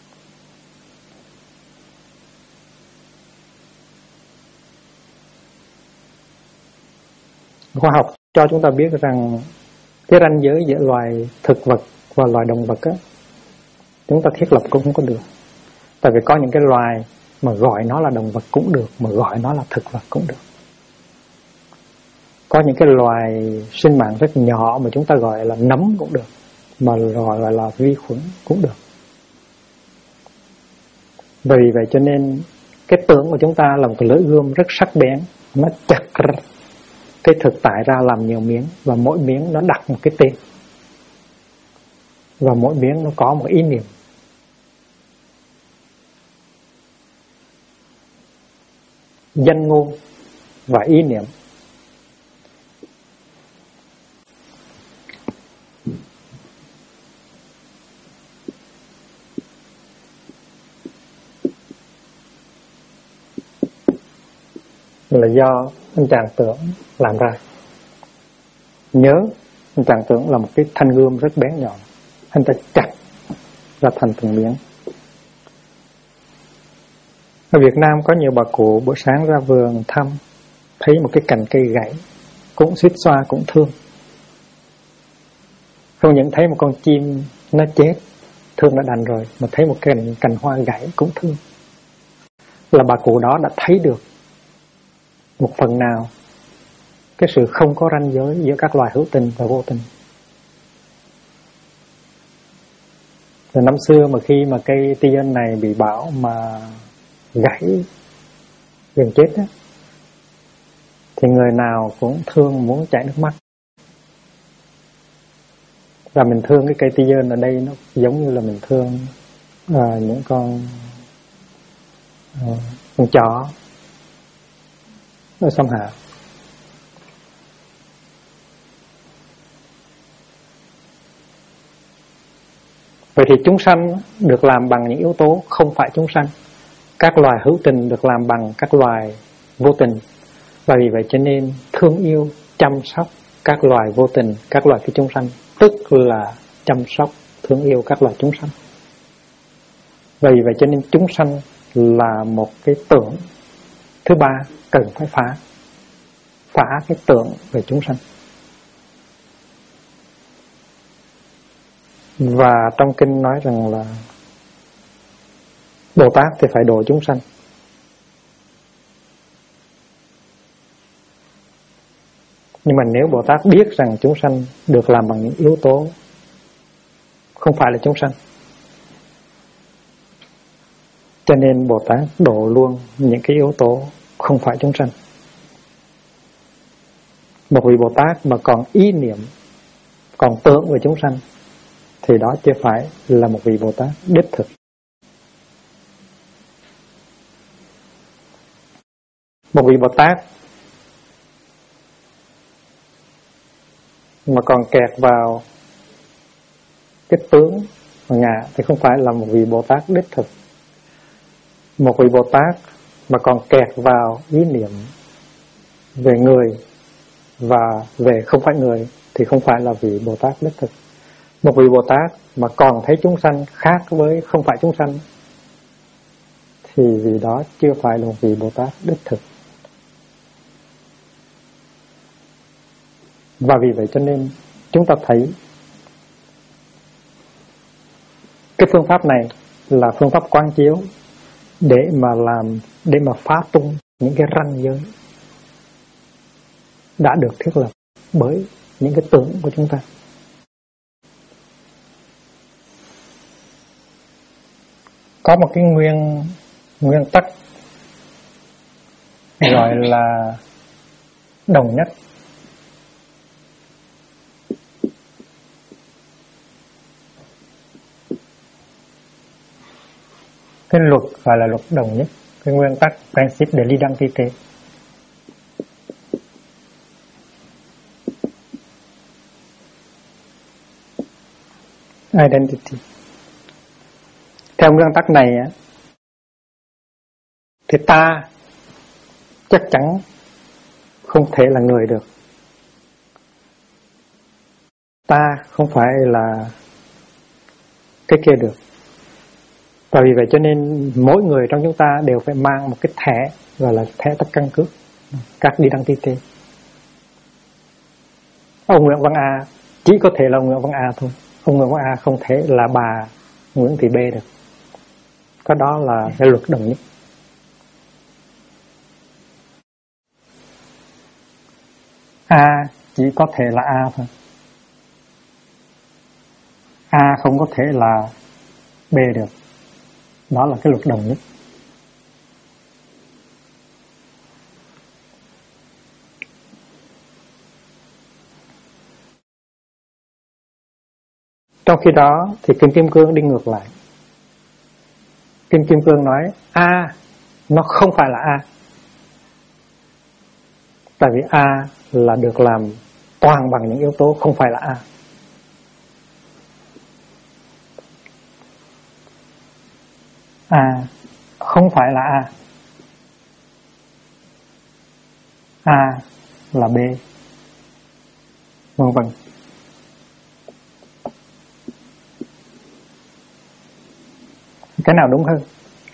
Khoa học cho chúng ta biết rằng cái ranh giới giữa loài thực vật và loài động vật á, chúng ta thiết lập cũng không có được. Tại vì có những cái loài mà gọi nó là động vật cũng được, mà gọi nó là thực vật cũng được. Có những cái loài sinh mạng rất nhỏ mà chúng ta gọi là nấm cũng được, mà gọi là vi khuẩn cũng được. Vì vậy cho nên cái tưởng của chúng ta là một cái lưỡi gươm rất sắc bén, nó chặt cái thực tại ra làm nhiều miếng, và mỗi miếng nó đặt một cái tên, và mỗi miếng nó có một ý niệm. Danh ngôn và ý niệm. Là do anh chàng tưởng làm ra. Nhớ anh chàng tưởng là một cái thanh gươm rất bén nhọn, anh ta chặt ra thành từng miếng. Ở Việt Nam có nhiều bà cụ buổi sáng ra vườn thăm, thấy một cái cành cây gãy, cũng suýt xoa cũng thương. Không những thấy một con chim nó chết, thương đã đành rồi, mà thấy một cành hoa gãy cũng thương. Là bà cụ đó đã thấy được một phần nào cái sự không có ranh giới giữa các loài hữu tình và vô tình. Rồi năm xưa mà khi mà cây ti ân này bị bão mà gãy gần chết á, thì người nào cũng thương muốn chảy nước mắt. Và mình thương cái cây ti ân ở đây nó giống như là mình thương những con chó nó xâm hại. Vậy thì chúng sanh được làm bằng những yếu tố không phải chúng sanh. Các loài hữu tình được làm bằng các loài vô tình. Và vì vậy cho nên thương yêu, chăm sóc các loài vô tình, các loài phi chúng sanh, tức là chăm sóc, thương yêu các loài chúng sanh. Và vì vậy cho nên chúng sanh là một cái tưởng thứ ba cần phải phá cái tưởng về chúng sanh. Và trong kinh nói rằng là Bồ Tát thì phải độ chúng sanh. Nhưng mà nếu Bồ Tát biết rằng chúng sanh được làm bằng những yếu tố không phải là chúng sanh, cho nên Bồ Tát độ luôn những cái yếu tố không phải chúng sanh. Một vị Bồ Tát mà còn ý niệm, còn tưởng về chúng sanh thì đó chưa phải là một vị Bồ Tát đích thực. Một vị Bồ Tát mà còn kẹt vào cái tướng và ngã thì không phải là một vị Bồ Tát đích thực. Một vị Bồ Tát mà còn kẹt vào ý niệm về người và về không phải người thì không phải là vị Bồ Tát đích thực. Một vị Bồ Tát mà còn thấy chúng sanh khác với không phải chúng sanh thì vị đó chưa phải là một vị Bồ Tát đích thực. Và vì vậy cho nên chúng ta thấy cái phương pháp này là phương pháp quán chiếu để mà phá tung những cái ranh giới đã được thiết lập bởi những cái tưởng của chúng ta. Có một cái nguyên tắc gọi là đồng nhất. Cái luật gọi là luật đồng nhất, cái nguyên tắc principe de l'identité. Identity. Theo nguyên tắc này thì ta chắc chắn không thể là người được. Ta không phải là cái kia được. Và vì vậy cho nên mỗi người trong chúng ta đều phải mang một cái thẻ gọi là thẻ tất căn cước, carte d'identité. Ông Nguyễn Văn A chỉ có thể là ông Nguyễn Văn A thôi. Ông Nguyễn Văn A không thể là bà Nguyễn Thị B được. Cái đó là cái luật đồng nhất. A chỉ có thể là A thôi. A không có thể là B được. Đó là cái luật đồng nhất. Trong khi đó thì Kinh Kim Cương đi ngược lại. Kinh Kim Cương nói A nó không phải là A. Tại vì A là được làm toàn bằng những yếu tố không phải là A. A không phải là A. A là B. Vân vân. Cái nào đúng hơn?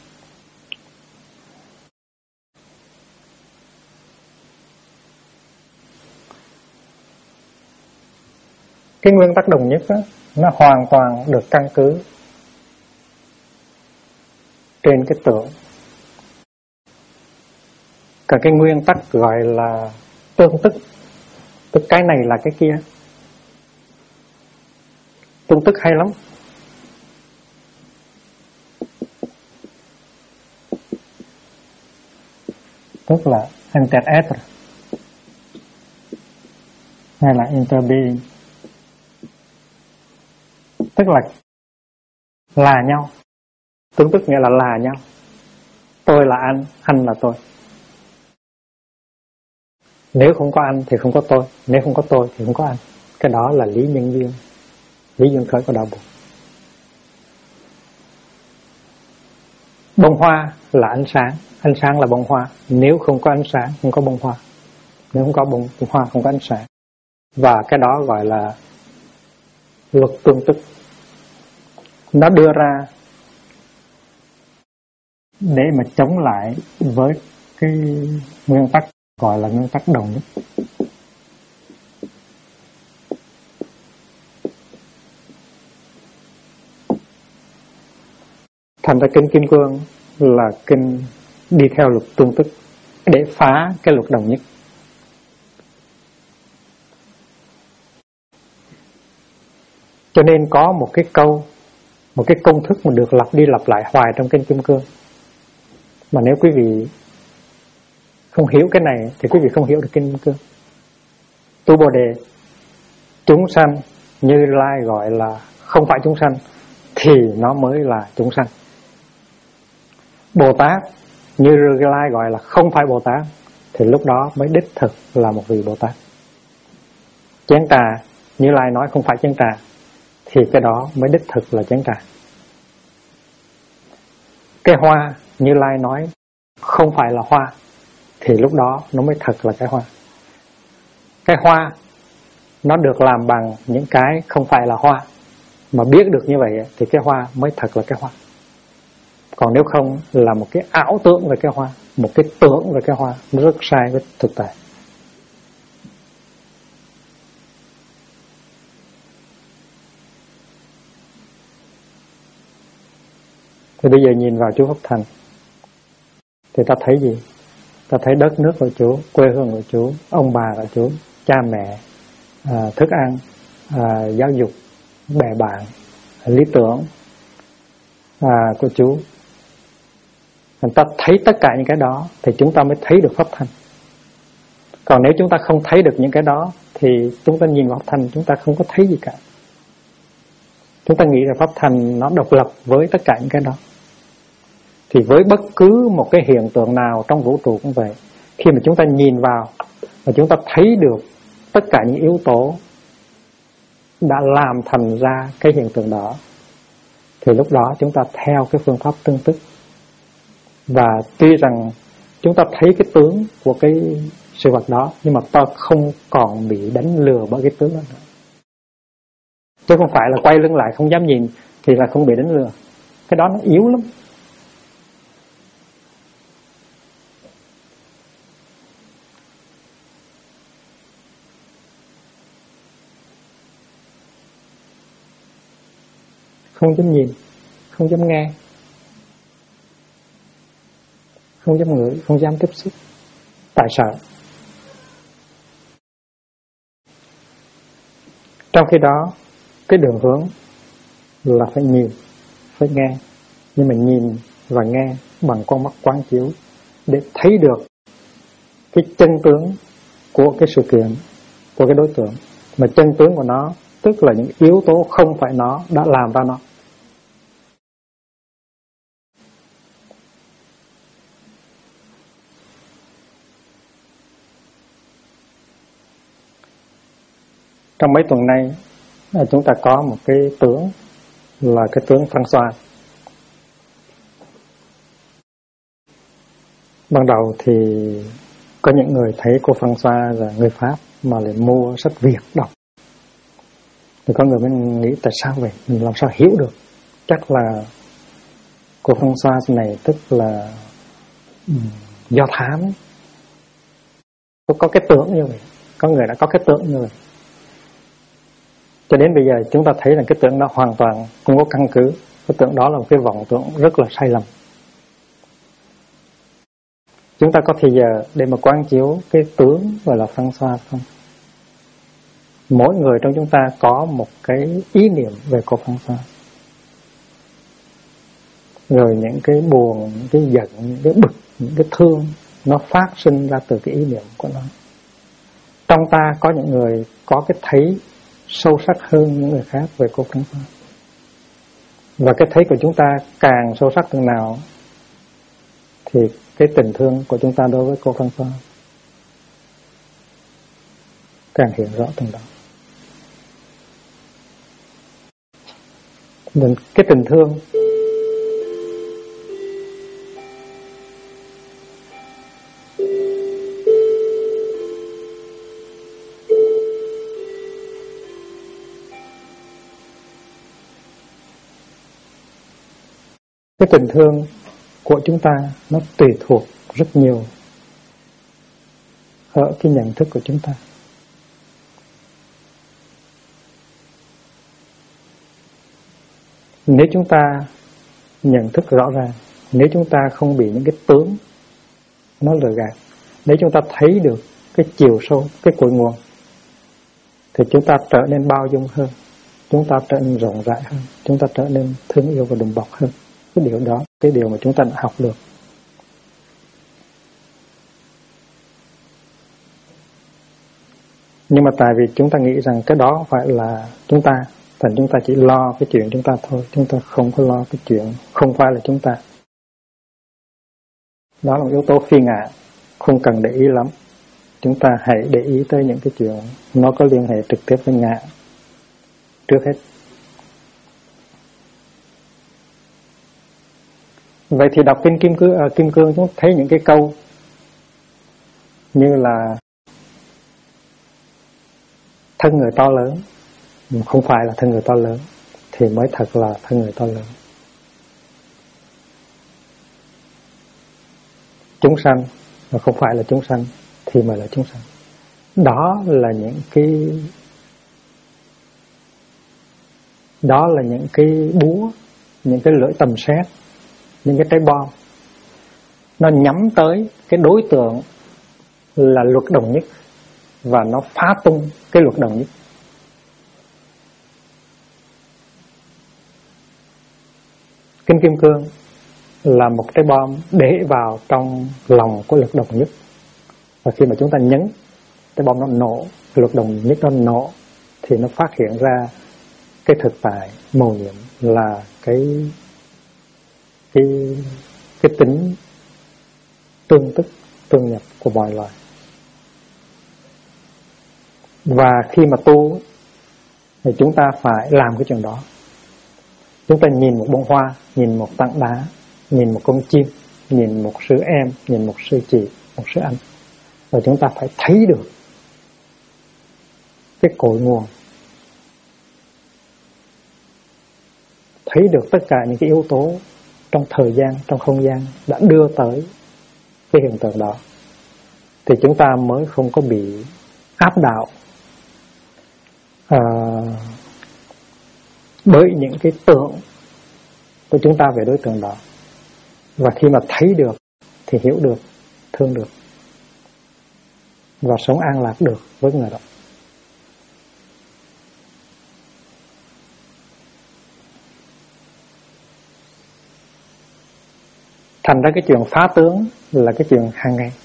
Cái nguyên tắc đồng nhất đó, nó hoàn toàn được căn cứ trên cái tưởng. Cả cái nguyên tắc gọi là tương tức, tức cái này là cái kia. Tương tức hay lắm. Tức là inter-être hay là inter-being, tức là nhau. Tương tức nghĩa là nhau. Tôi là anh là tôi. Nếu không có anh thì không có tôi, nếu không có tôi thì không có anh. Cái đó là lý nhân duyên, lý duyên khởi của đạo Bụt. Bông hoa là ánh sáng là bông hoa. Nếu không có ánh sáng, không có bông hoa. Nếu không có bông hoa, không có ánh sáng. Và cái đó gọi là luật tương tức. Nó đưa ra để mà chống lại với cái nguyên tắc gọi là nguyên tắc đồng nhất. Thành ra Kinh Kim Cương là kinh đi theo luật tương tức để phá cái luật đồng nhất. Cho nên có một cái câu, một cái công thức mà được lặp đi lặp lại hoài trong Kinh Kim Cương. Mà nếu quý vị Không hiểu cái này thì quý vị không hiểu được Kinh Kim Cương. Tu Bồ Đề, chúng sanh Như Lai gọi là không phải chúng sanh thì nó mới là chúng sanh. Bồ Tát, Như Lai gọi là không phải Bồ Tát thì lúc đó mới đích thực là một vị Bồ Tát. Chén trà, Như Lai nói không phải chén trà thì cái đó mới đích thực là chén trà. Cái hoa, Như Lai nói không phải là hoa thì lúc đó nó mới thật là cái hoa. Cái hoa nó được làm bằng những cái không phải là hoa, mà biết được như vậy thì cái hoa mới thật là cái hoa. Còn nếu không là một cái ảo tưởng về cái hoa, một cái tưởng về cái hoa, nó rất sai với thực tại. Thì bây giờ nhìn vào Chúa Pháp Thành thì ta thấy gì? Ta thấy đất nước của Chúa, quê hương của Chúa, ông bà của Chúa, cha mẹ, thức ăn, giáo dục, bè bạn, lý tưởng của Chúa. Mình ta thấy tất cả những cái đó thì chúng ta mới thấy được Pháp Thanh. Còn nếu chúng ta không thấy được những cái đó thì chúng ta nhìn vào Pháp Thanh chúng ta không có thấy gì cả. Chúng ta nghĩ là Pháp Thanh nó độc lập với tất cả những cái đó. Thì với bất cứ một cái hiện tượng nào trong vũ trụ cũng vậy, khi mà chúng ta nhìn vào và chúng ta thấy được tất cả những yếu tố đã làm thành ra cái hiện tượng đó thì lúc đó chúng ta theo cái phương pháp tương tức. Và tuy rằng chúng ta thấy cái tướng của cái sự vật đó, nhưng mà ta không còn bị đánh lừa bởi cái tướng đó nữa. Chứ không phải là quay lưng lại không dám nhìn thì là không bị đánh lừa. Cái đó nó yếu lắm. Không dám nhìn, không dám nghe, không dám ngửi, không dám tiếp xúc. Tại sợ. Trong khi đó, cái đường hướng là phải nhìn, phải nghe. Nhưng mà nhìn và nghe bằng con mắt quán chiếu để thấy được cái chân tướng của cái sự kiện, của cái đối tượng. Mà chân tướng của nó tức là những yếu tố không phải nó đã làm ra nó. Trong mấy tuần nay chúng ta có một cái tướng là cái tướng François. Ban đầu thì có những người thấy cô François là người Pháp mà lại mua sách Việt đọc. Thì có người mới nghĩ tại sao vậy? Mình làm sao hiểu được? Chắc là cô François này tức là do thám. Có cái tưởng như vậy. Có người đã có cái tưởng như vậy. Cho đến bây giờ chúng ta thấy là cái tưởng đó hoàn toàn không có căn cứ. Cái tưởng đó là một cái vọng tưởng rất là sai lầm. Chúng ta có thời giờ để mà quán chiếu cái tướng gọi là François không? Mỗi người trong chúng ta có một cái ý niệm về cô François. Rồi những cái buồn, những cái giận, những cái bực, những cái thương nó phát sinh ra từ cái ý niệm của nó. Trong ta có những người có cái thấy sâu sắc hơn những người khác về cô François. Và cái thấy của chúng ta càng sâu sắc từng nào thì cái tình thương của chúng ta đối với cô François càng hiện rõ từng đó. Nên cái tình thương của chúng ta nó tùy thuộc rất nhiều ở cái nhận thức của chúng ta. Nếu chúng ta nhận thức rõ ràng, nếu chúng ta không bị những cái tướng nó lừa gạt, nếu chúng ta thấy được cái chiều sâu, cái cội nguồn thì chúng ta trở nên bao dung hơn, chúng ta trở nên rộng rãi hơn, chúng ta trở nên thương yêu và đùm bọc hơn. Cái điều đó, cái điều mà chúng ta đã học được. Nhưng mà tại vì chúng ta nghĩ rằng cái đó không phải là chúng ta, thành chúng ta chỉ lo cái chuyện chúng ta thôi, chúng ta không có lo cái chuyện không phải là chúng ta. Đó là một yếu tố phi ngã, không cần để ý lắm. Chúng ta hãy để ý tới những cái chuyện nó có liên hệ trực tiếp với ngã trước hết. Vậy thì đọc kinh Kim Cương chúng thấy những cái câu như là thân người to lớn, không phải là thân người to lớn thì mới thật là thân người to lớn. Chúng sanh mà không phải là chúng sanh thì mới là chúng sanh. Đó là những cái búa, những cái lưỡi tầm xét, những cái trái bom. Nó nhắm tới cái đối tượng là luật đồng nhất và nó phá tung cái luật đồng nhất. Kinh Kim Cương là một trái bom để vào trong lòng của luật đồng nhất. Và khi mà chúng ta nhấn, trái bom nó nổ, luật đồng nhất nó nổ, thì nó phát hiện ra cái thực tại mầu nhiệm là cái tính tương tức, tương nhập của mọi loài. Và khi mà tu thì chúng ta phải làm cái chuyện đó. Chúng ta nhìn một bông hoa, nhìn một tảng đá, nhìn một con chim, nhìn một sư em, nhìn một sư chị, một sư anh, và chúng ta phải thấy được cái cội nguồn, thấy được tất cả những cái yếu tố trong thời gian, trong không gian đã đưa tới cái hiện tượng đó, thì chúng ta mới không có bị áp đảo bởi những cái tưởng của chúng ta về đối tượng đó. Và khi mà thấy được thì hiểu được, thương được và sống an lạc được với người đó. Thành ra cái chuyện phá tướng là cái chuyện hàng ngày.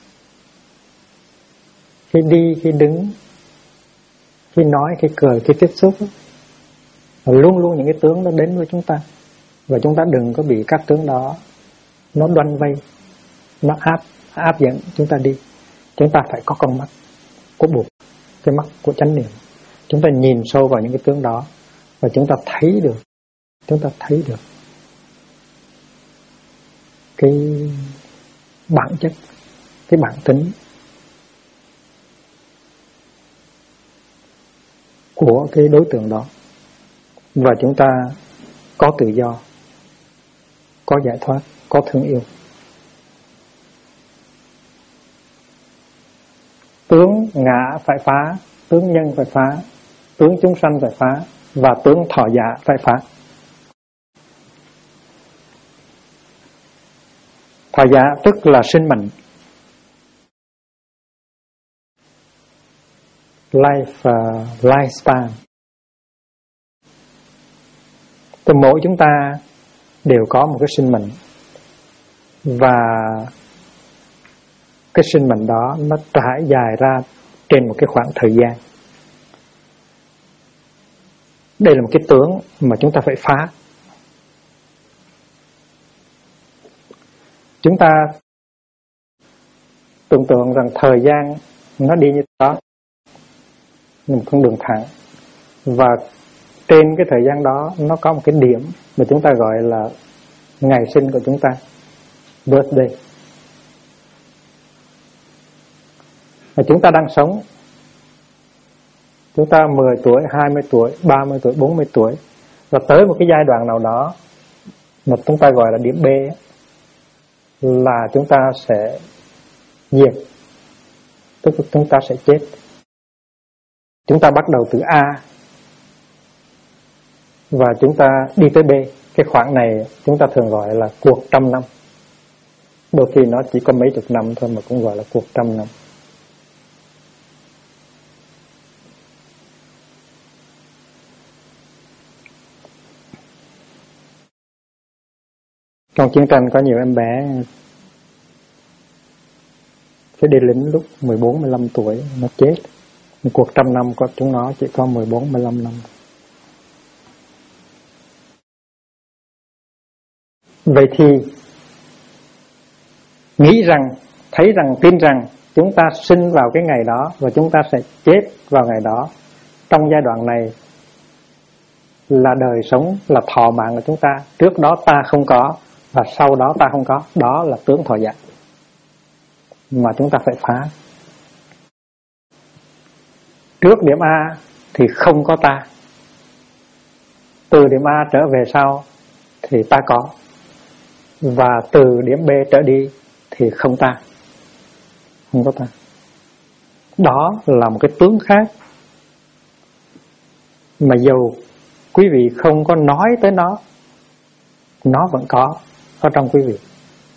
Khi đi, khi đứng, khi nói, khi cười, khi tiếp xúc, luôn luôn những cái tướng đó đến với chúng ta. Và chúng ta đừng có bị các tướng đó nó đoanh vây, nó áp dẫn chúng ta đi. Chúng ta phải có con mắt của Bụt, cái mắt của chánh niệm. Chúng ta nhìn sâu vào những cái tướng đó và chúng ta thấy được cái bản chất, cái bản tính của cái đối tượng đó. Và chúng ta có tự do, có giải thoát, có thương yêu. Tướng ngã phải phá, tướng nhân phải phá, tướng chúng sanh phải phá, và tướng thọ giả phải phá. Thọ giả tức là sinh mệnh, lifespan. Từ mỗi chúng ta đều có một cái sinh mệnh, và cái sinh mệnh đó nó trải dài ra trên một cái khoảng thời gian. Đây là một cái tướng mà chúng ta phải phá. Chúng ta tưởng tượng rằng thời gian nó đi như đó, một con đường thẳng, và trên cái thời gian đó nó có một cái điểm mà chúng ta gọi là ngày sinh của chúng ta, birthday. Và chúng ta đang sống, chúng ta 10 tuổi, 20 tuổi, 30 tuổi, 40 tuổi, và tới một cái giai đoạn nào đó mà chúng ta gọi là điểm B, là chúng ta sẽ diệt, tức là chúng ta sẽ chết. Chúng ta bắt đầu từ A và chúng ta đi tới B. Cái khoảng này chúng ta thường gọi là cuộc 100 năm. Đôi khi nó chỉ có mấy chục năm thôi mà cũng gọi là cuộc 100 năm. Trong chiến tranh có nhiều em bé phải đi lính lúc 14-15 tuổi, nó chết. Cuộc 100 năm của chúng nó chỉ có 14-15 năm. Vậy thì nghĩ rằng, thấy rằng, tin rằng chúng ta sinh vào cái ngày đó và chúng ta sẽ chết vào ngày đó. Trong giai đoạn này là đời sống, là thọ mạng của chúng ta. Trước đó ta không có và sau đó ta không có. Đó là tướng thọ giả mà chúng ta phải phá. Trước điểm A thì không có ta. Từ điểm A trở về sau thì ta có. Và từ điểm B trở đi thì không ta. Không có ta. Đó là một cái tướng khác mà dầu quý vị không có nói tới nó vẫn có ở trong quý vị.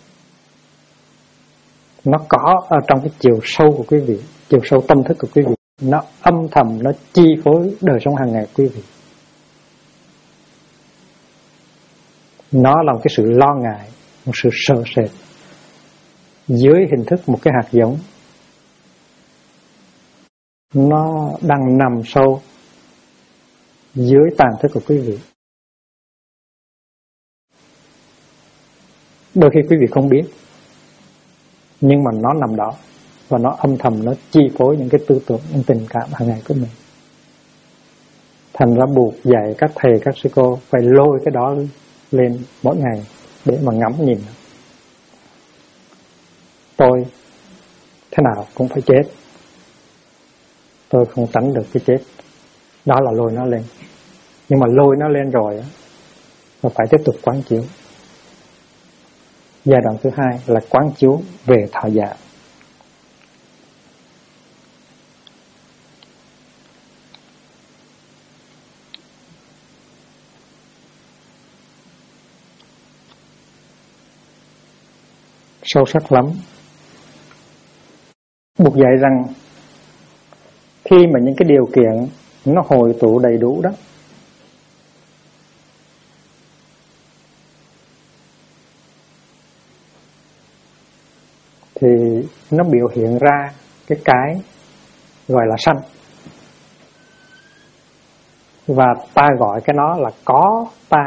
Nó có ở trong cái chiều sâu của quý vị, chiều sâu tâm thức của quý vị. Nó âm thầm, nó chi phối đời sống hàng ngày của quý vị. Nó là một cái sự lo ngại, một sự sợ sệt dưới hình thức một cái hạt giống. Nó đang nằm sâu dưới tàn thức của quý vị. Đôi khi quý vị không biết, nhưng mà nó nằm đó và nó âm thầm, nó chi phối những cái tư tưởng, những tình cảm hàng ngày của mình. Thành ra buộc dạy các thầy, các sư cô phải lôi cái đó lên mỗi ngày để mà ngắm nhìn. Tôi thế nào cũng phải chết, tôi không tránh được cái chết. Đó là lôi nó lên. Nhưng mà lôi nó lên rồi và phải tiếp tục quán chiếu. Giai đoạn thứ hai là quán chiếu về thọ giả. Sâu sắc lắm. Buộc dạy rằng khi mà những cái điều kiện nó hội tụ đầy đủ đó, thì nó biểu hiện ra cái gọi là sanh. Và ta gọi cái nó là có ta.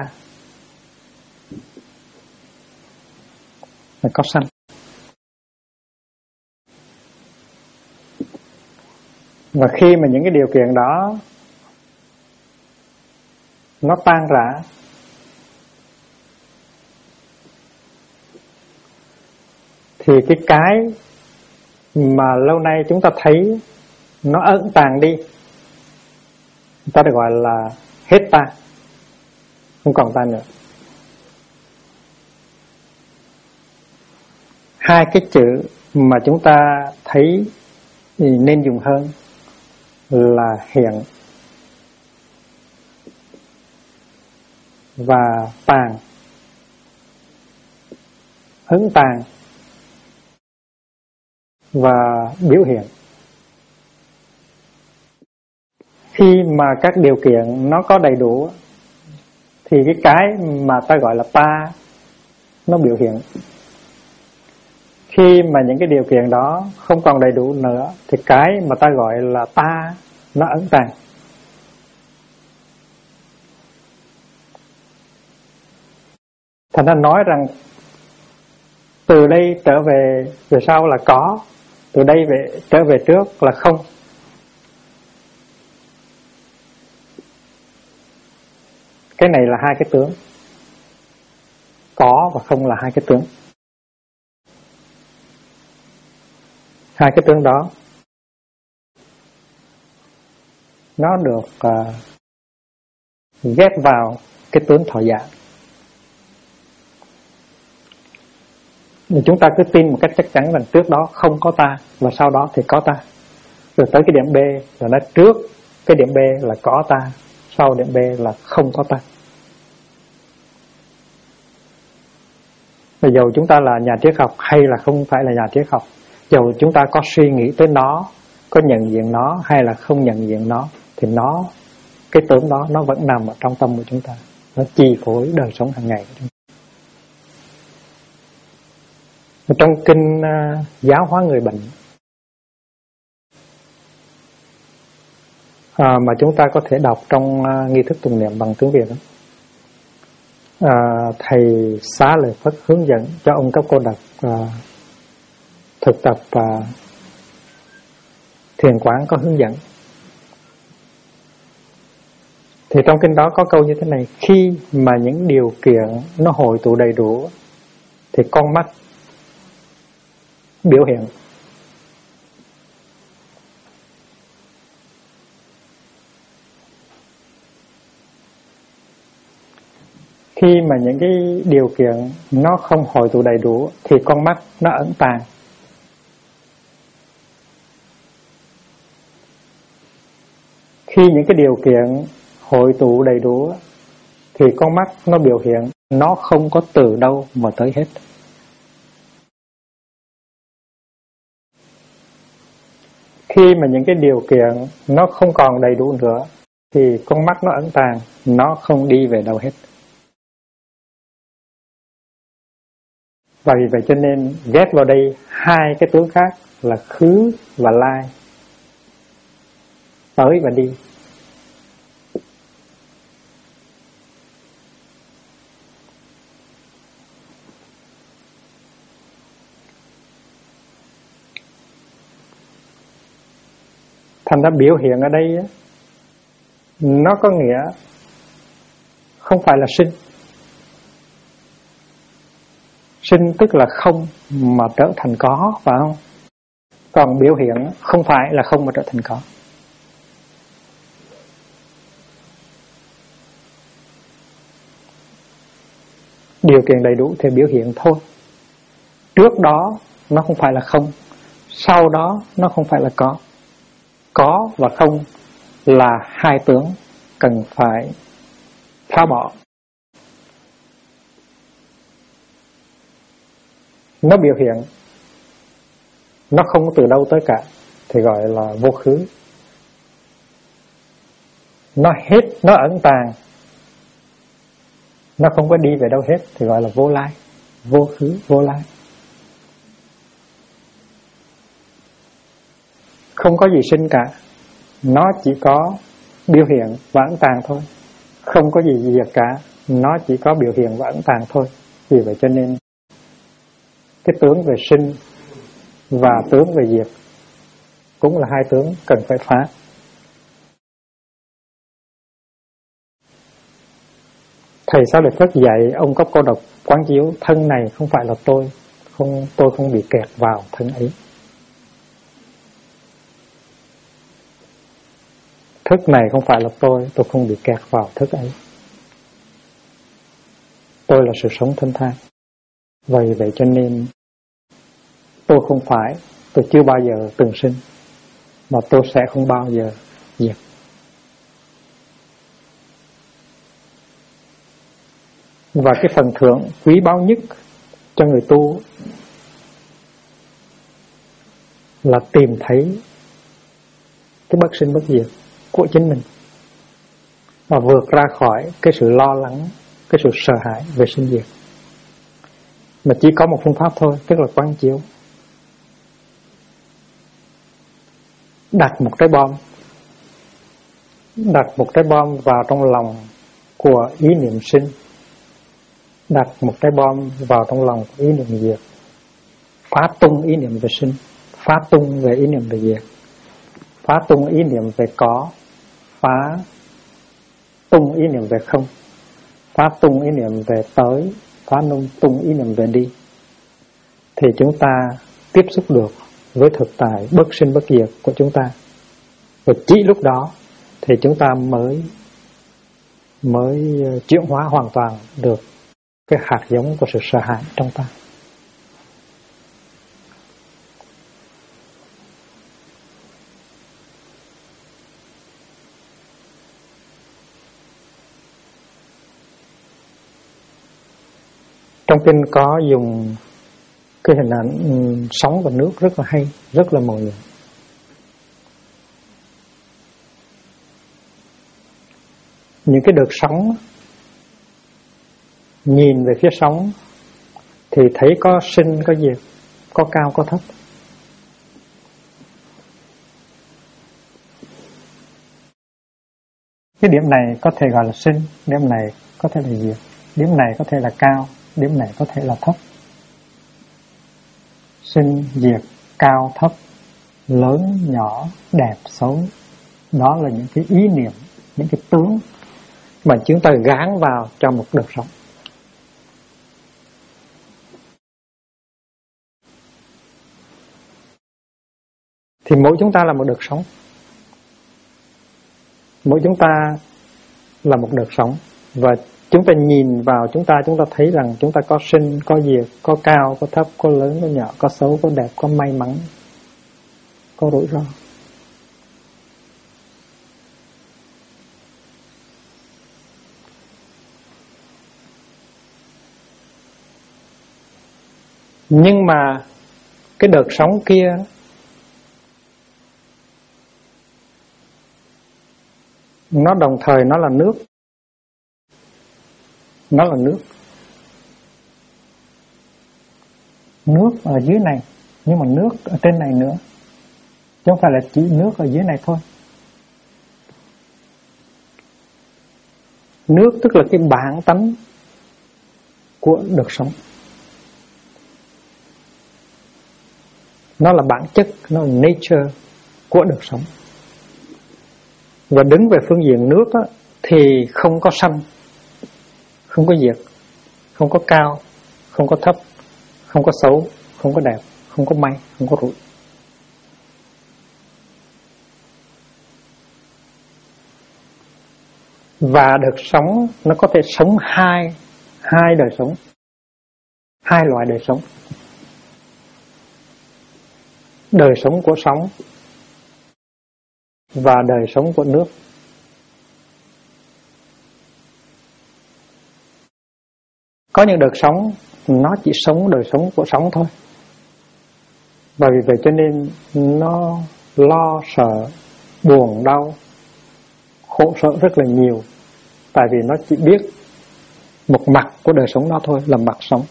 Là có sanh. Và khi mà những cái điều kiện đó nó tan rã, thì cái mà lâu nay chúng ta thấy nó ẩn tàng đi, người ta được gọi là hết ta, không còn ta nữa. Hai cái chữ mà chúng ta thấy thì nên dùng hơn là hiện và tàng. Ấn tàng và biểu hiện. Khi mà các điều kiện nó có đầy đủ thì cái mà ta gọi là ta nó biểu hiện. Khi mà những cái điều kiện đó không còn đầy đủ nữa thì cái mà ta gọi là ta nó ẩn tàng. Thành ra nói rằng từ đây trở về sau là có, từ đây trở về trước là không. Cái này là hai cái tướng. Có và không là hai cái tướng. Hai cái tướng đó nó được ghép vào cái tướng thọ giả. Chúng ta cứ tin một cách chắc chắn rằng trước đó không có ta và sau đó thì có ta. Rồi tới cái điểm B là nó trước cái điểm B là có ta, sau điểm B là không có ta. Và dầu chúng ta là nhà triết học hay là không phải là nhà triết học, dầu chúng ta có suy nghĩ tới nó, có nhận diện nó hay là không nhận diện nó, thì cái tướng đó nó vẫn nằm ở trong tâm của chúng ta. Nó chi phối đời sống hàng ngày của chúng ta. Trong kinh giáo hóa người bệnh, mà chúng ta có thể đọc trong nghi thức tụng niệm bằng tiếng Việt đó. Thầy Xá Lợi Phất hướng dẫn cho ông Cấp Cô Độc thực tập thiền quán, có hướng dẫn. Thì trong kinh đó có câu như thế này: khi mà những điều kiện nó hội tụ đầy đủ thì con mắt biểu hiện. Khi mà những cái điều kiện nó không hội tụ đầy đủ thì con mắt nó ẩn tàng. Khi những cái điều kiện hội tụ đầy đủ thì con mắt nó biểu hiện, nó không có từ đâu mà tới hết. Khi mà những cái điều kiện nó không còn đầy đủ nữa thì con mắt nó ẩn tàng, nó không đi về đâu hết. Và vì vậy cho nên ghép vào đây hai cái tướng khác là khứ và lai, tới và đi. Thành ra biểu hiện ở đây nó có nghĩa không phải là sinh. Sinh tức là không mà trở thành có, phải không? Còn biểu hiện không phải là không mà trở thành có. Điều kiện đầy đủ thì biểu hiện thôi. Trước đó nó không phải là không, sau đó nó không phải là có. Có và không là hai tướng cần phải phá bỏ. Nó biểu hiện, nó không có từ đâu tới cả thì gọi là vô khứ. Nó hết, nó ẩn tàng, nó không có đi về đâu hết thì gọi là vô lai, vô khứ, vô lai. Không có gì sinh cả, nó chỉ có biểu hiện và ẩn tàng thôi. Không có gì diệt cả, nó chỉ có biểu hiện và ẩn tàng thôi. Vì vậy cho nên cái tướng về sinh và tướng về diệt cũng là hai tướng cần phải phá. Thầy Xá Lợi Phất dạy ông Cấp Cô Độc quán chiếu thân này không phải là tôi, tôi không bị kẹt vào thân ấy. Thức này không phải là tôi không bị kẹt vào thức ấy. Tôi là sự sống thanh thang. Vì vậy cho nên tôi chưa bao giờ từng sinh, mà tôi sẽ không bao giờ diệt. Và cái phần thưởng quý báu nhất cho người tu là tìm thấy cái bất sinh bất diệt của chính mình và vượt ra khỏi cái sự lo lắng, cái sự sợ hãi về sinh diệt. Mà chỉ có một phương pháp thôi, tức là quán chiếu. Đặt một trái bom vào trong lòng của ý niệm sinh, đặt một trái bom vào trong lòng của ý niệm diệt, phá tung ý niệm về sinh, phá tung về ý niệm về diệt, phá tung ý niệm về có, phá tung ý niệm về không, phá tung ý niệm về tới, phá tung ý niệm về đi, thì chúng ta tiếp xúc được với thực tại bất sinh bất diệt của chúng ta. Và chỉ lúc đó thì chúng ta mới chuyển hóa hoàn toàn được cái hạt giống của sự sợ hãi trong ta. Trong kinh có dùng cái hình ảnh sóng và nước rất là hay, rất là mầu nhiệm. Những cái đợt sóng, nhìn về phía sóng thì thấy có sinh có diệt, có cao có thấp. Cái điểm này có thể gọi là sinh, điểm này có thể là diệt, điểm này có thể là cao, điểm này có thể là thấp. Sinh, diệt, cao, thấp, lớn, nhỏ, đẹp, xấu. Đó là những cái ý niệm, những cái tướng mà chúng ta gán vào cho một đời sống. Thì mỗi chúng ta là một đời sống. Mỗi chúng ta là một đời sống. Và chúng ta nhìn vào chúng ta thấy rằng chúng ta có sinh, có diệt, có cao, có thấp, có lớn, có nhỏ, có xấu, có đẹp, có may mắn, có rủi ro. Nhưng mà cái đợt sống kia nó đồng thời nó là nước. Nó là nước. Nước ở dưới này, nhưng mà nước ở trên này nữa. Chứ không phải là chỉ nước ở dưới này thôi. Nước tức là cái bản tánh của đời sống. Nó là bản chất, nó là nature của đời sống. Và đứng về phương diện nước á, thì không có sanh, không có diệt, không có cao, không có thấp, không có xấu, không có đẹp, không có may, không có rủi. Và đời sống nó có thể sống hai đời sống, hai loại đời sống. Đời sống của sóng và đời sống của nước. Có những đợt sống nó chỉ sống đời sống của sóng thôi. Và vì vậy cho nên nó lo sợ, buồn đau, khổ sở rất là nhiều. Tại vì nó chỉ biết một mặt của đời sống đó thôi, là mặt sống.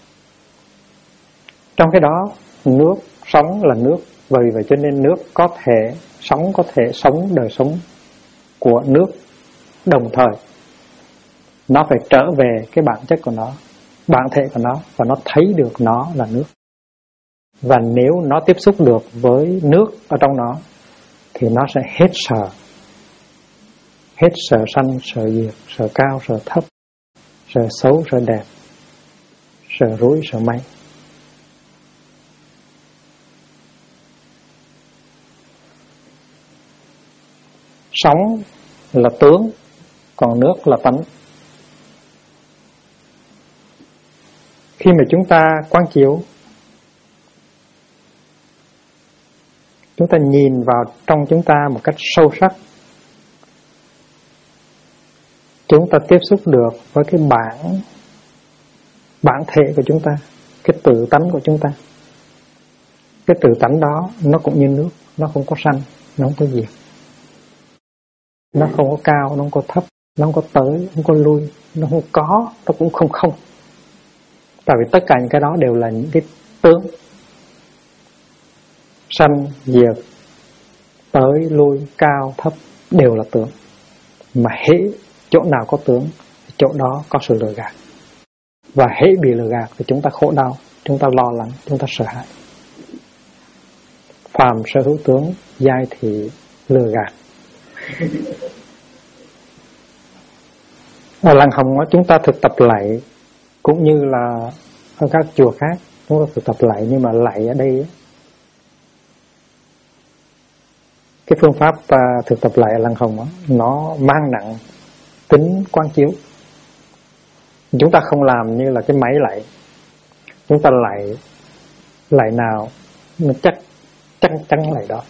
Trong cái đó nước, sống là nước. Và vì vậy cho nên nước có thể sống đời sống của nước đồng thời. Nó phải trở về cái bản chất của nó, bản thể của nó, và nó thấy được nó là nước. Và nếu nó tiếp xúc được với nước ở trong nó thì nó sẽ hết sợ. Hết sợ sanh, sợ diệt, sợ cao, sợ thấp, sợ xấu, sợ đẹp, sợ rủi, sợ may. Sóng là tướng, còn nước là tánh. Khi mà chúng ta quán chiếu, chúng ta nhìn vào trong chúng ta một cách sâu sắc, chúng ta tiếp xúc được với cái bản thể của chúng ta, cái tự tánh của chúng ta. Cái tự tánh đó nó cũng như nước, nó không có sanh, nó không có diệt. Nó không có cao, nó không có thấp, nó không có tới, không có lui, nó không có, nó cũng không không. Tại vì tất cả những cái đó đều là những cái tướng. Sanh, diệt, tới, lui, cao, thấp đều là tướng. Mà hễ chỗ nào có tướng, chỗ đó có sự lừa gạt. Và hễ bị lừa gạt thì chúng ta khổ đau, chúng ta lo lắng, chúng ta sợ hãi. Phàm sở hữu tướng, giai thị lừa gạt. Ở Làng Hồng chúng ta thực tập lạy, cũng như là ở các chùa khác chúng ta thực tập lạy, nhưng mà lạy ở đây cái phương pháp thực tập lạy ở Làng Hồng nó mang nặng tính quán chiếu. Chúng ta không làm như là cái máy lạy. Chúng ta lạy nào nó chắc chắn lạy đó.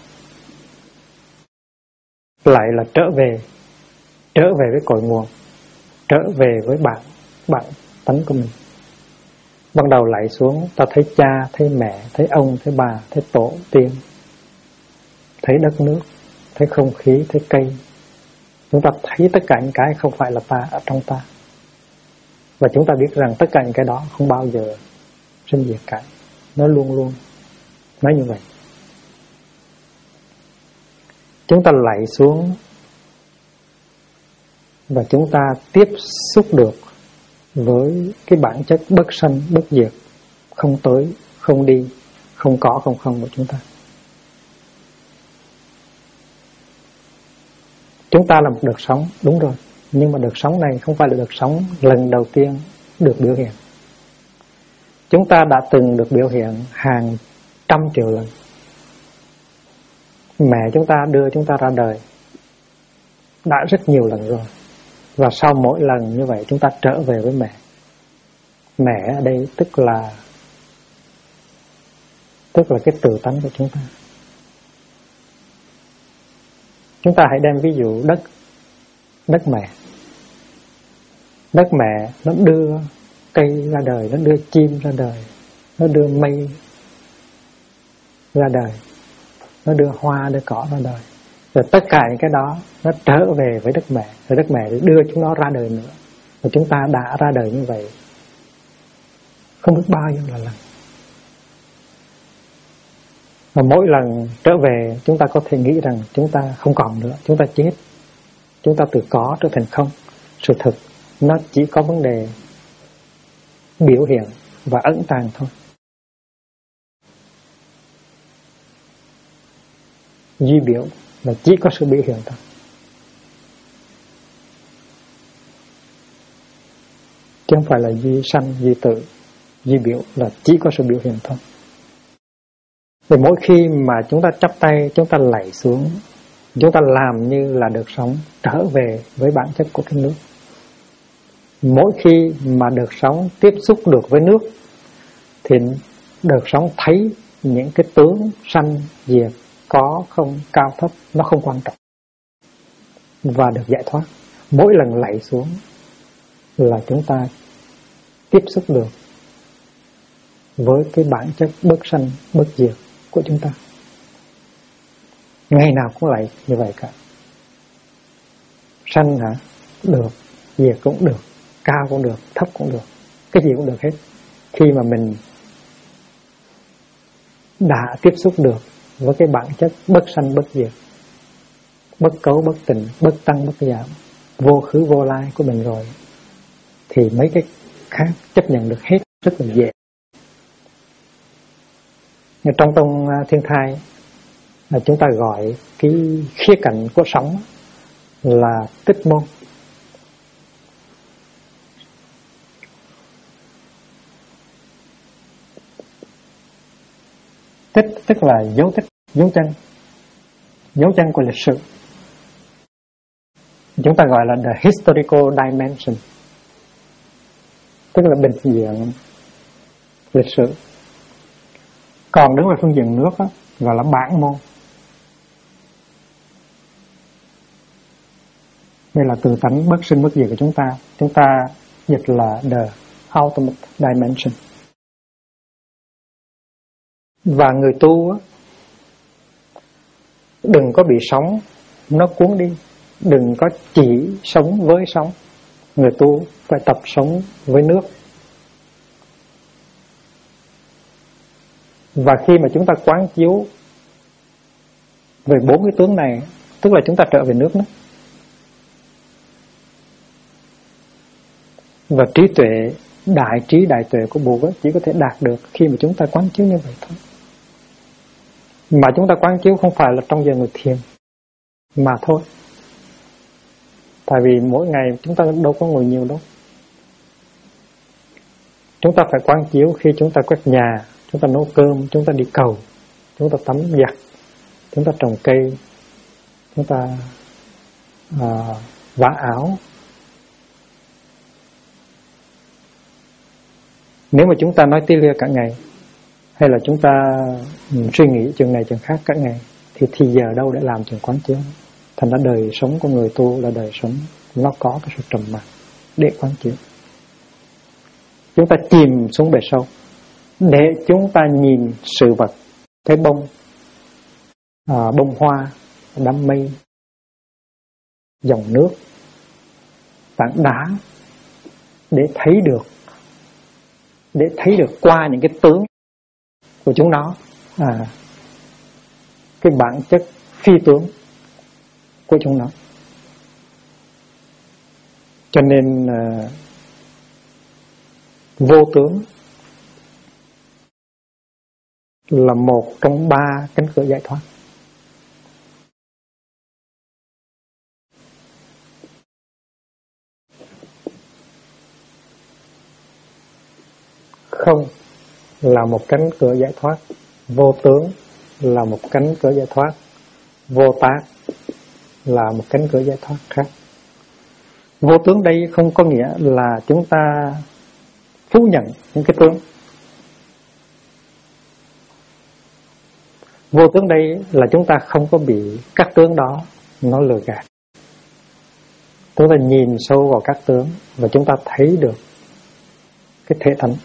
Lạy là trở về với cội nguồn, trở về với bản tánh của mình. Ban đầu lạy xuống, ta thấy cha, thấy mẹ, thấy ông, thấy bà, thấy tổ tiên, thấy đất nước, thấy không khí, thấy cây. Chúng ta thấy tất cả những cái không phải là ta ở trong ta. Và chúng ta biết rằng tất cả những cái đó không bao giờ sinh diệt cả. Nó luôn luôn nói như vậy. Chúng ta lạy xuống và chúng ta tiếp xúc được với cái bản chất bất sanh bất diệt, không tới, không đi, không có, không không của chúng ta. Chúng ta là một đợt sống, đúng rồi, nhưng mà đợt sống này không phải là đợt sống lần đầu tiên được biểu hiện. Chúng ta đã từng được biểu hiện hàng trăm triệu lần. Mẹ chúng ta đưa chúng ta ra đời đã rất nhiều lần rồi. Và sau mỗi lần như vậy chúng ta trở về với mẹ. Mẹ ở đây tức là cái tự tánh của chúng ta. Chúng ta hãy đem ví dụ đất mẹ. Đất mẹ nó đưa cây ra đời, nó đưa chim ra đời, nó đưa mây ra đời, nó đưa hoa, đưa cỏ ra đời. Rồi tất cả những cái đó nó trở về với đất mẹ. Rồi đất mẹ đưa chúng nó ra đời nữa. Và chúng ta đã ra đời như vậy không biết bao nhiêu là lần. Và mỗi lần trở về chúng ta có thể nghĩ rằng chúng ta không còn nữa, chúng ta chết, chúng ta từ có trở thành không. Sự thật nó chỉ có vấn đề biểu hiện và ẩn tàng thôi. Duy biểu là chỉ có sự biểu hiện thôi, chứ không phải là duy sanh, duy tự. Duy biểu là chỉ có sự biểu hiện thôi. Vì mỗi khi mà chúng ta chắp tay, chúng ta lạy xuống, chúng ta làm như là đợt sống trở về với bản chất của cái nước. Mỗi khi mà đợt sống tiếp xúc được với nước thì đợt sống thấy những cái tướng sanh diệt, có không, cao thấp, nó không quan trọng, và được giải thoát. Mỗi lần lạy xuống là chúng ta tiếp xúc được với cái bản chất bất sanh bất diệt của chúng ta. Ngày nào cũng lạy như vậy cả. Sanh hả? Được. Diệt cũng được. Cao cũng được. Thấp cũng được. Cái gì cũng được hết. Khi mà mình đã tiếp xúc được với cái bản chất bất sanh bất diệt, bất cấu bất tịnh, bất tăng bất giảm, vô khứ vô lai của mình rồi, thì mấy cái khác chấp nhận được hết rất là dễ. Trong tông Thiên Thai là chúng ta gọi cái khía cạnh của sống là tích môn. Tích tức là dấu tích, dấu chân của lịch sử. Chúng ta gọi là the historical dimension, tức là bình diện lịch sử. Còn đứng về phương diện nước đó, gọi là bản môn. Đây là từ tánh bất sinh bất diệt của chúng ta. Chúng ta dịch là the ultimate dimension. Và người tu á, đừng có bị sóng nó cuốn đi, đừng có chỉ sống với sóng. Người tu phải tập sống với nước. Và khi mà chúng ta quán chiếu về 4 cái tướng này, tức là chúng ta trở về nước đó. Và trí tuệ, đại trí đại tuệ của Bụt chỉ có thể đạt được khi mà chúng ta quán chiếu như vậy thôi. Mà chúng ta quán chiếu không phải là trong giờ ngồi thiền mà thôi. Tại vì mỗi ngày chúng ta đâu có ngồi nhiều đâu. Chúng ta phải quán chiếu khi chúng ta quét nhà, chúng ta nấu cơm, chúng ta đi cầu, chúng ta tắm giặt, chúng ta trồng cây, chúng ta vá áo. Nếu mà chúng ta nói tí lia cả ngày, hay là chúng ta suy nghĩ chừng này chừng khác cả ngày, thì giờ đâu để làm chuyện quán chiếu. Thành ra đời sống của người tu là đời sống nó có cái sự trầm mặc để quán chiếu. Chúng ta chìm xuống bề sâu để chúng ta nhìn sự vật, thấy bông, bông hoa, đám mây, dòng nước, tảng đá, để thấy được qua những cái tướng của chúng nó, cái bản chất phi tướng của chúng nó. Cho nên vô tướng là một trong 3 cánh cửa giải thoát. Không là một cánh cửa giải thoát, vô tướng là một cánh cửa giải thoát, vô tác là một cánh cửa giải thoát khác. Vô tướng đây không có nghĩa là chúng ta phủ nhận những cái tướng. Vô tướng đây là chúng ta không có bị các tướng đó nó lừa gạt. Chúng ta nhìn sâu vào các tướng và chúng ta thấy được cái thể tánh.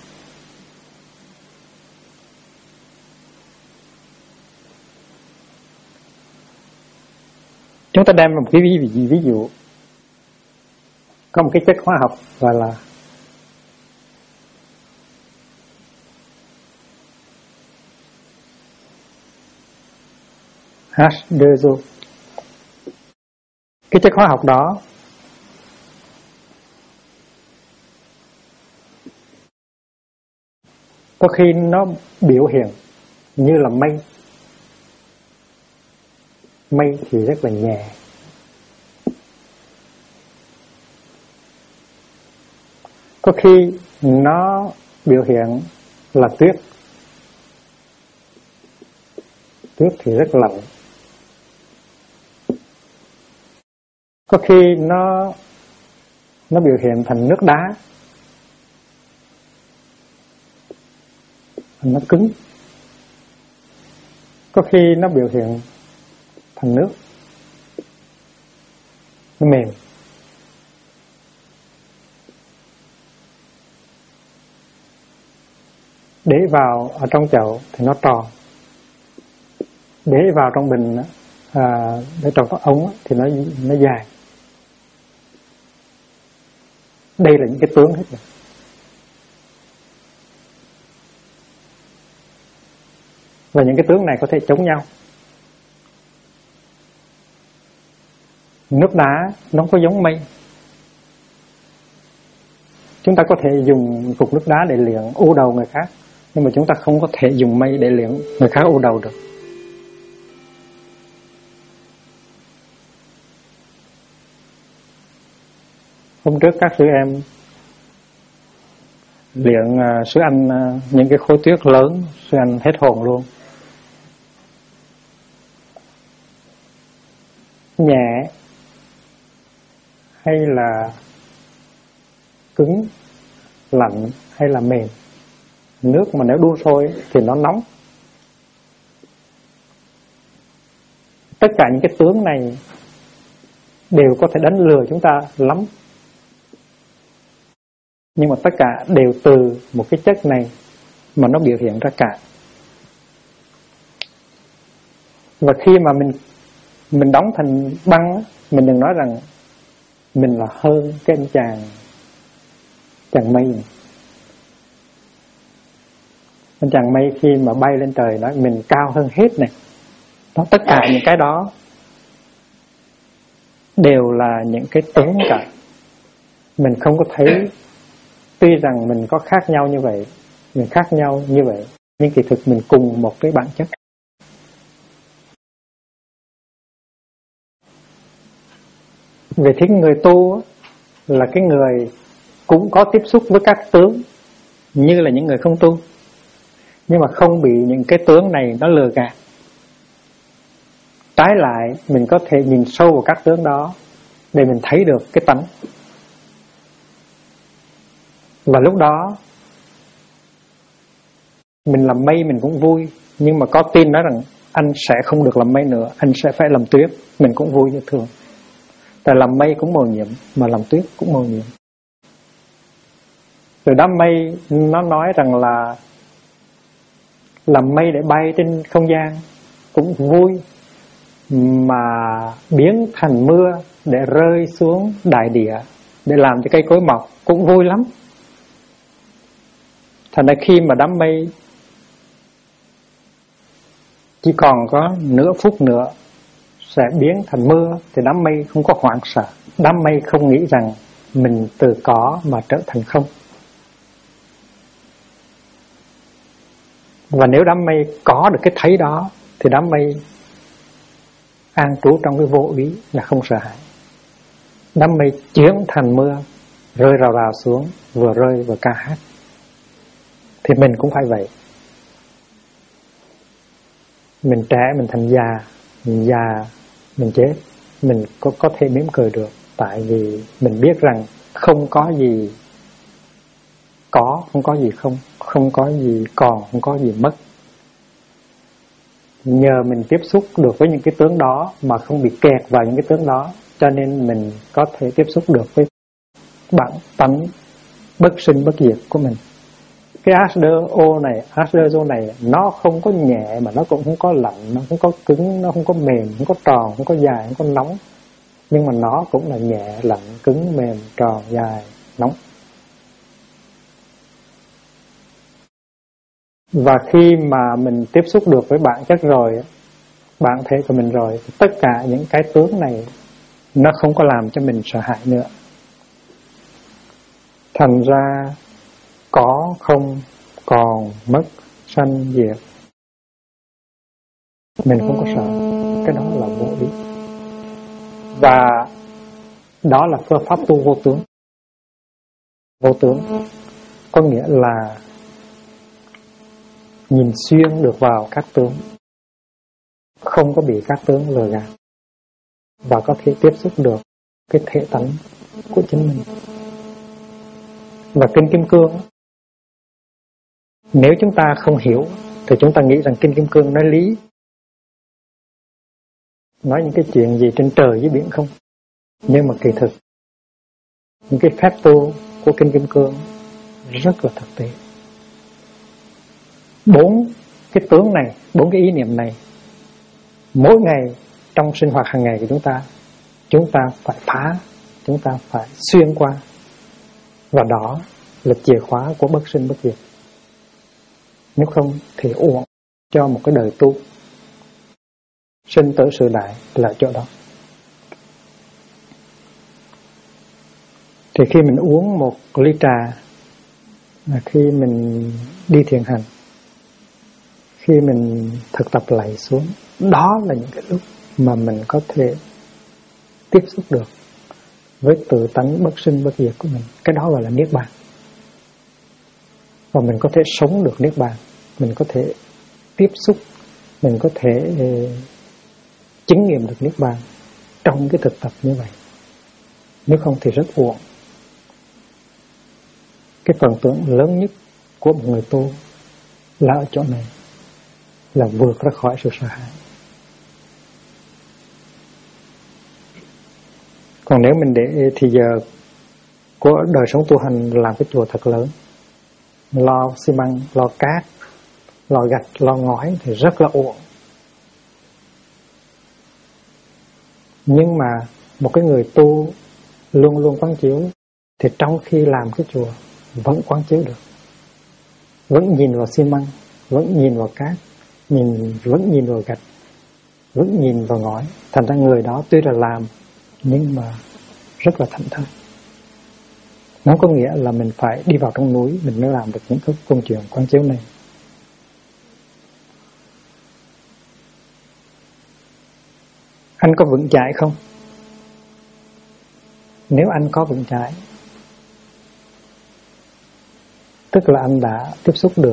Chúng ta đem một cái ví dụ. Có một cái chất hóa học gọi là H2O. Cái chất hóa học đó có khi nó biểu hiện như là mây. Mây thì rất là nhẹ. Có khi nó biểu hiện là tuyết. Tuyết thì rất lạnh. Có khi nó biểu hiện thành nước đá. Nó cứng. Có khi nó biểu hiện thành nước, nó mềm. Để vào ở trong chậu thì nó tròn, để vào trong bình để trong cái ống thì nó dài. Đây là những cái tướng hết rồi. Và những cái tướng này có thể chống nhau. Nước đá nó không có giống mây. Chúng ta có thể dùng cục nước đá để liệng u đầu người khác, nhưng mà chúng ta không có thể dùng mây để liệng người khác u đầu được. Hôm trước các sư em liệng sư anh những cái khối tuyết lớn, sư anh hết hồn luôn. Nhẹ hay là cứng, lạnh hay là mềm. Nước mà nếu đun sôi thì nó nóng. Tất cả những cái tướng này đều có thể đánh lừa chúng ta lắm. Nhưng mà tất cả đều từ một cái chất này mà nó biểu hiện ra cả. Và khi mà mình đóng thành băng, mình đừng nói rằng mình là hơn cái anh chàng mây này. Anh chàng mây khi mà bay lên trời nói mình cao hơn hết này. Đó, tất cả những cái đó đều là những cái tướng cả. Mình không có thấy, tuy rằng mình có khác nhau như vậy, mình khác nhau như vậy, nhưng kỳ thực mình cùng một cái bản chất. Về thế người tu là cái người cũng có tiếp xúc với các tướng như là những người không tu, nhưng mà không bị những cái tướng này nó lừa gạt. Trái lại, mình có thể nhìn sâu vào các tướng đó để mình thấy được cái tánh. Và lúc đó mình làm mây mình cũng vui, nhưng mà có tin nói rằng anh sẽ không được làm mây nữa, anh sẽ phải làm tuyết, mình cũng vui như thường. Tại làm mây cũng màu nhiệm, mà làm tuyết cũng màu nhiệm. Rồi đám mây nó nói rằng là làm mây để bay trên không gian cũng vui, mà biến thành mưa để rơi xuống đại địa, để làm cho cây cối mọc cũng vui lắm. Thành ra khi mà đám mây chỉ còn có nửa phút nữa sẽ biến thành mưa thì đám mây không có hoảng sợ. Đám mây không nghĩ rằng mình từ có mà trở thành không. Và nếu đám mây có được cái thấy đó thì đám mây an trú trong cái vô ý là không sợ hãi. Đám mây chuyển thành mưa, rơi rào rào xuống, vừa rơi vừa ca hát. Thì mình cũng phải vậy. Mình trẻ mình thành già, mình già mình chết, mình có thể mỉm cười được. Tại vì mình biết rằng không có gì có, không có gì không, không có gì còn, không có gì mất. Nhờ mình tiếp xúc được với những cái tướng đó mà không bị kẹt vào những cái tướng đó, cho nên mình có thể tiếp xúc được với bản tánh bất sinh bất diệt của mình. Cái H2O này nó không có nhẹ mà nó cũng không có lạnh, nó không có cứng, nó không có mềm, không có tròn, không có dài, không có nóng. Nhưng mà nó cũng là nhẹ, lạnh, cứng, mềm, tròn, dài, nóng. Và khi mà mình tiếp xúc được với bản chất rồi, bản thể của mình rồi, tất cả những cái tướng này nó không có làm cho mình sợ hãi nữa. Thành ra có, không, còn, mất, sanh, diệt, mình không có sợ. Cái đó là vô ý. Và đó là phương pháp tu vô tướng. Vô tướng có nghĩa là nhìn xuyên được vào các tướng, không có bị các tướng lừa gạt, và có thể tiếp xúc được cái thể tánh của chính mình. Và Kinh Kim Cương, nếu chúng ta không hiểu thì chúng ta nghĩ rằng Kinh Kim Cương nói lý, nói những cái chuyện gì trên trời dưới biển không. Nhưng mà kỳ thực những cái phép tu của Kinh Kim Cương rất là thực tế. 4 cái tướng này, 4 cái ý niệm này, mỗi ngày trong sinh hoạt hàng ngày của chúng ta phải phá, chúng ta phải xuyên qua. Và đó là chìa khóa của bất sinh bất diệt. Nếu không thì uổng cho một cái đời tu. Sinh tử sự đại là chỗ đó. Thì khi mình uống một ly trà, khi mình đi thiền hành, khi mình thực tập lạy xuống, đó là những cái lúc mà mình có thể tiếp xúc được với tự tánh bất sinh bất diệt của mình. Cái đó gọi là Niết Bàn. Và mình có thể sống được Niết Bàn, mình có thể tiếp xúc, mình có thể chứng nghiệm được Niết Bàn trong cái thực tập như vậy. Nếu không thì rất uổng. Cái phần tưởng lớn nhất của một người tu là ở chỗ này, là vượt ra khỏi sự sợ hãi. Còn nếu mình để thì giờ của đời sống tu hành làm cái chùa thật lớn, lo xi măng, lo cát, lo gạch, lo ngói thì rất là uổng. Nhưng mà một cái người tu luôn luôn quán chiếu thì trong khi làm cái chùa vẫn quán chiếu được, vẫn nhìn vào xi măng, vẫn nhìn vào cát, vẫn nhìn vào gạch, vẫn nhìn vào ngói. Thành ra người đó tuy là làm nhưng mà rất là thảnh thơi. Nó có nghĩa là mình phải đi vào trong núi mình mới làm được những cái công chuyện quán chiếu này. Anh có vững chãi không? Nếu anh có vững chãi, tức là anh đã tiếp xúc được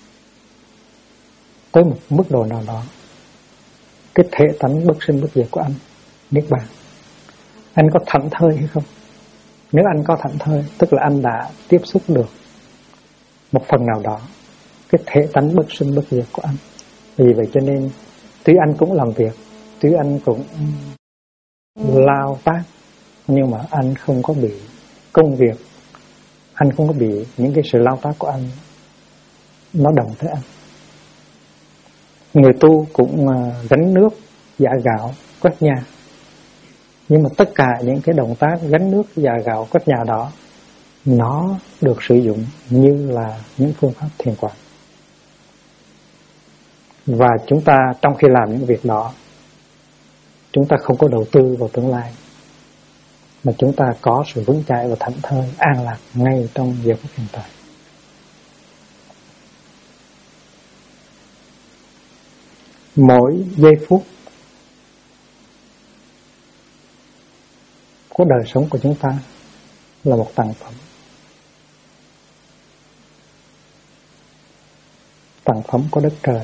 tới một mức độ nào đó cái thể tánh bất sinh bất diệt của anh, Niết Bàn. Anh có thảnh thơi hay không? Nếu anh có thảnh thơi, tức là anh đã tiếp xúc được một phần nào đó cái thể tánh bất sinh bất diệt của anh. Vì vậy cho nên tuy anh cũng làm việc, tuy anh cũng lao tác, nhưng mà anh không có bị công việc, anh không có bị những cái sự lao tác của anh nó đồng tới anh. Người tu cũng gánh nước, giã gạo, quét nhà, nhưng mà tất cả những cái động tác gánh nước, giã gạo, quét nhà đó nó được sử dụng như là những phương pháp thiền quán. Và chúng ta trong khi làm những việc đó, chúng ta không có đầu tư vào tương lai, mà chúng ta có sự vững chãi và thảnh thơi, an lạc ngay trong giờ phút hiện tại. Mỗi giây phút của đời sống của chúng ta là một tặng phẩm. Tặng phẩm của đất trời.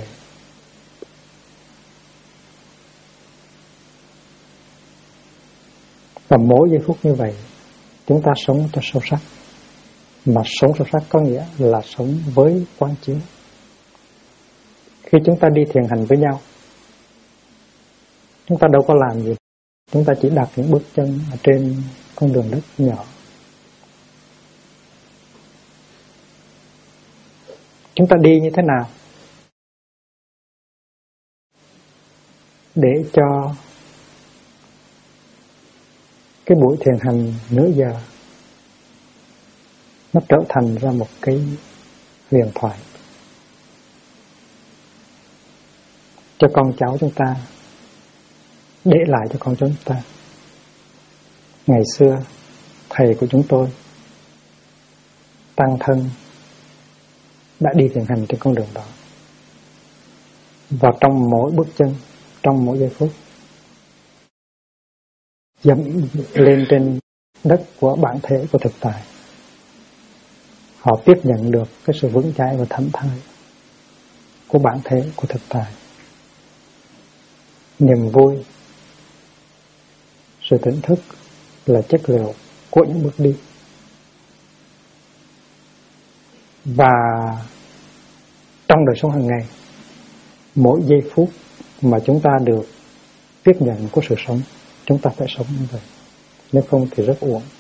Và mỗi giây phút như vậy, chúng ta sống cho sâu sắc. Mà sống sâu sắc có nghĩa là sống với quán chiếu. Khi chúng ta đi thiền hành với nhau, chúng ta đâu có làm gì. Chúng ta chỉ đặt những bước chân ở trên con đường đất nhỏ. Chúng ta đi như thế nào để cho cái buổi thiền hành nửa giờ nó trở thành ra một cái huyền thoại cho con cháu chúng ta, để lại cho con cháu chúng ta. Ngày xưa thầy của chúng tôi, tăng thân, đã đi thiền hành trên con đường đó. Và trong mỗi bước chân, trong mỗi giây phút, dẫm lên trên đất của bản thể của thực tại, họ tiếp nhận được cái sự vững chãi và thảnh thơi của bản thể của thực tại. Niềm vui, sự tỉnh thức là chất liệu của những bước đi. Và trong đời sống hàng ngày, mỗi giây phút mà chúng ta được tiếp nhận của sự sống, chúng ta phải sống như vậy. Nếu không thì rất uổng.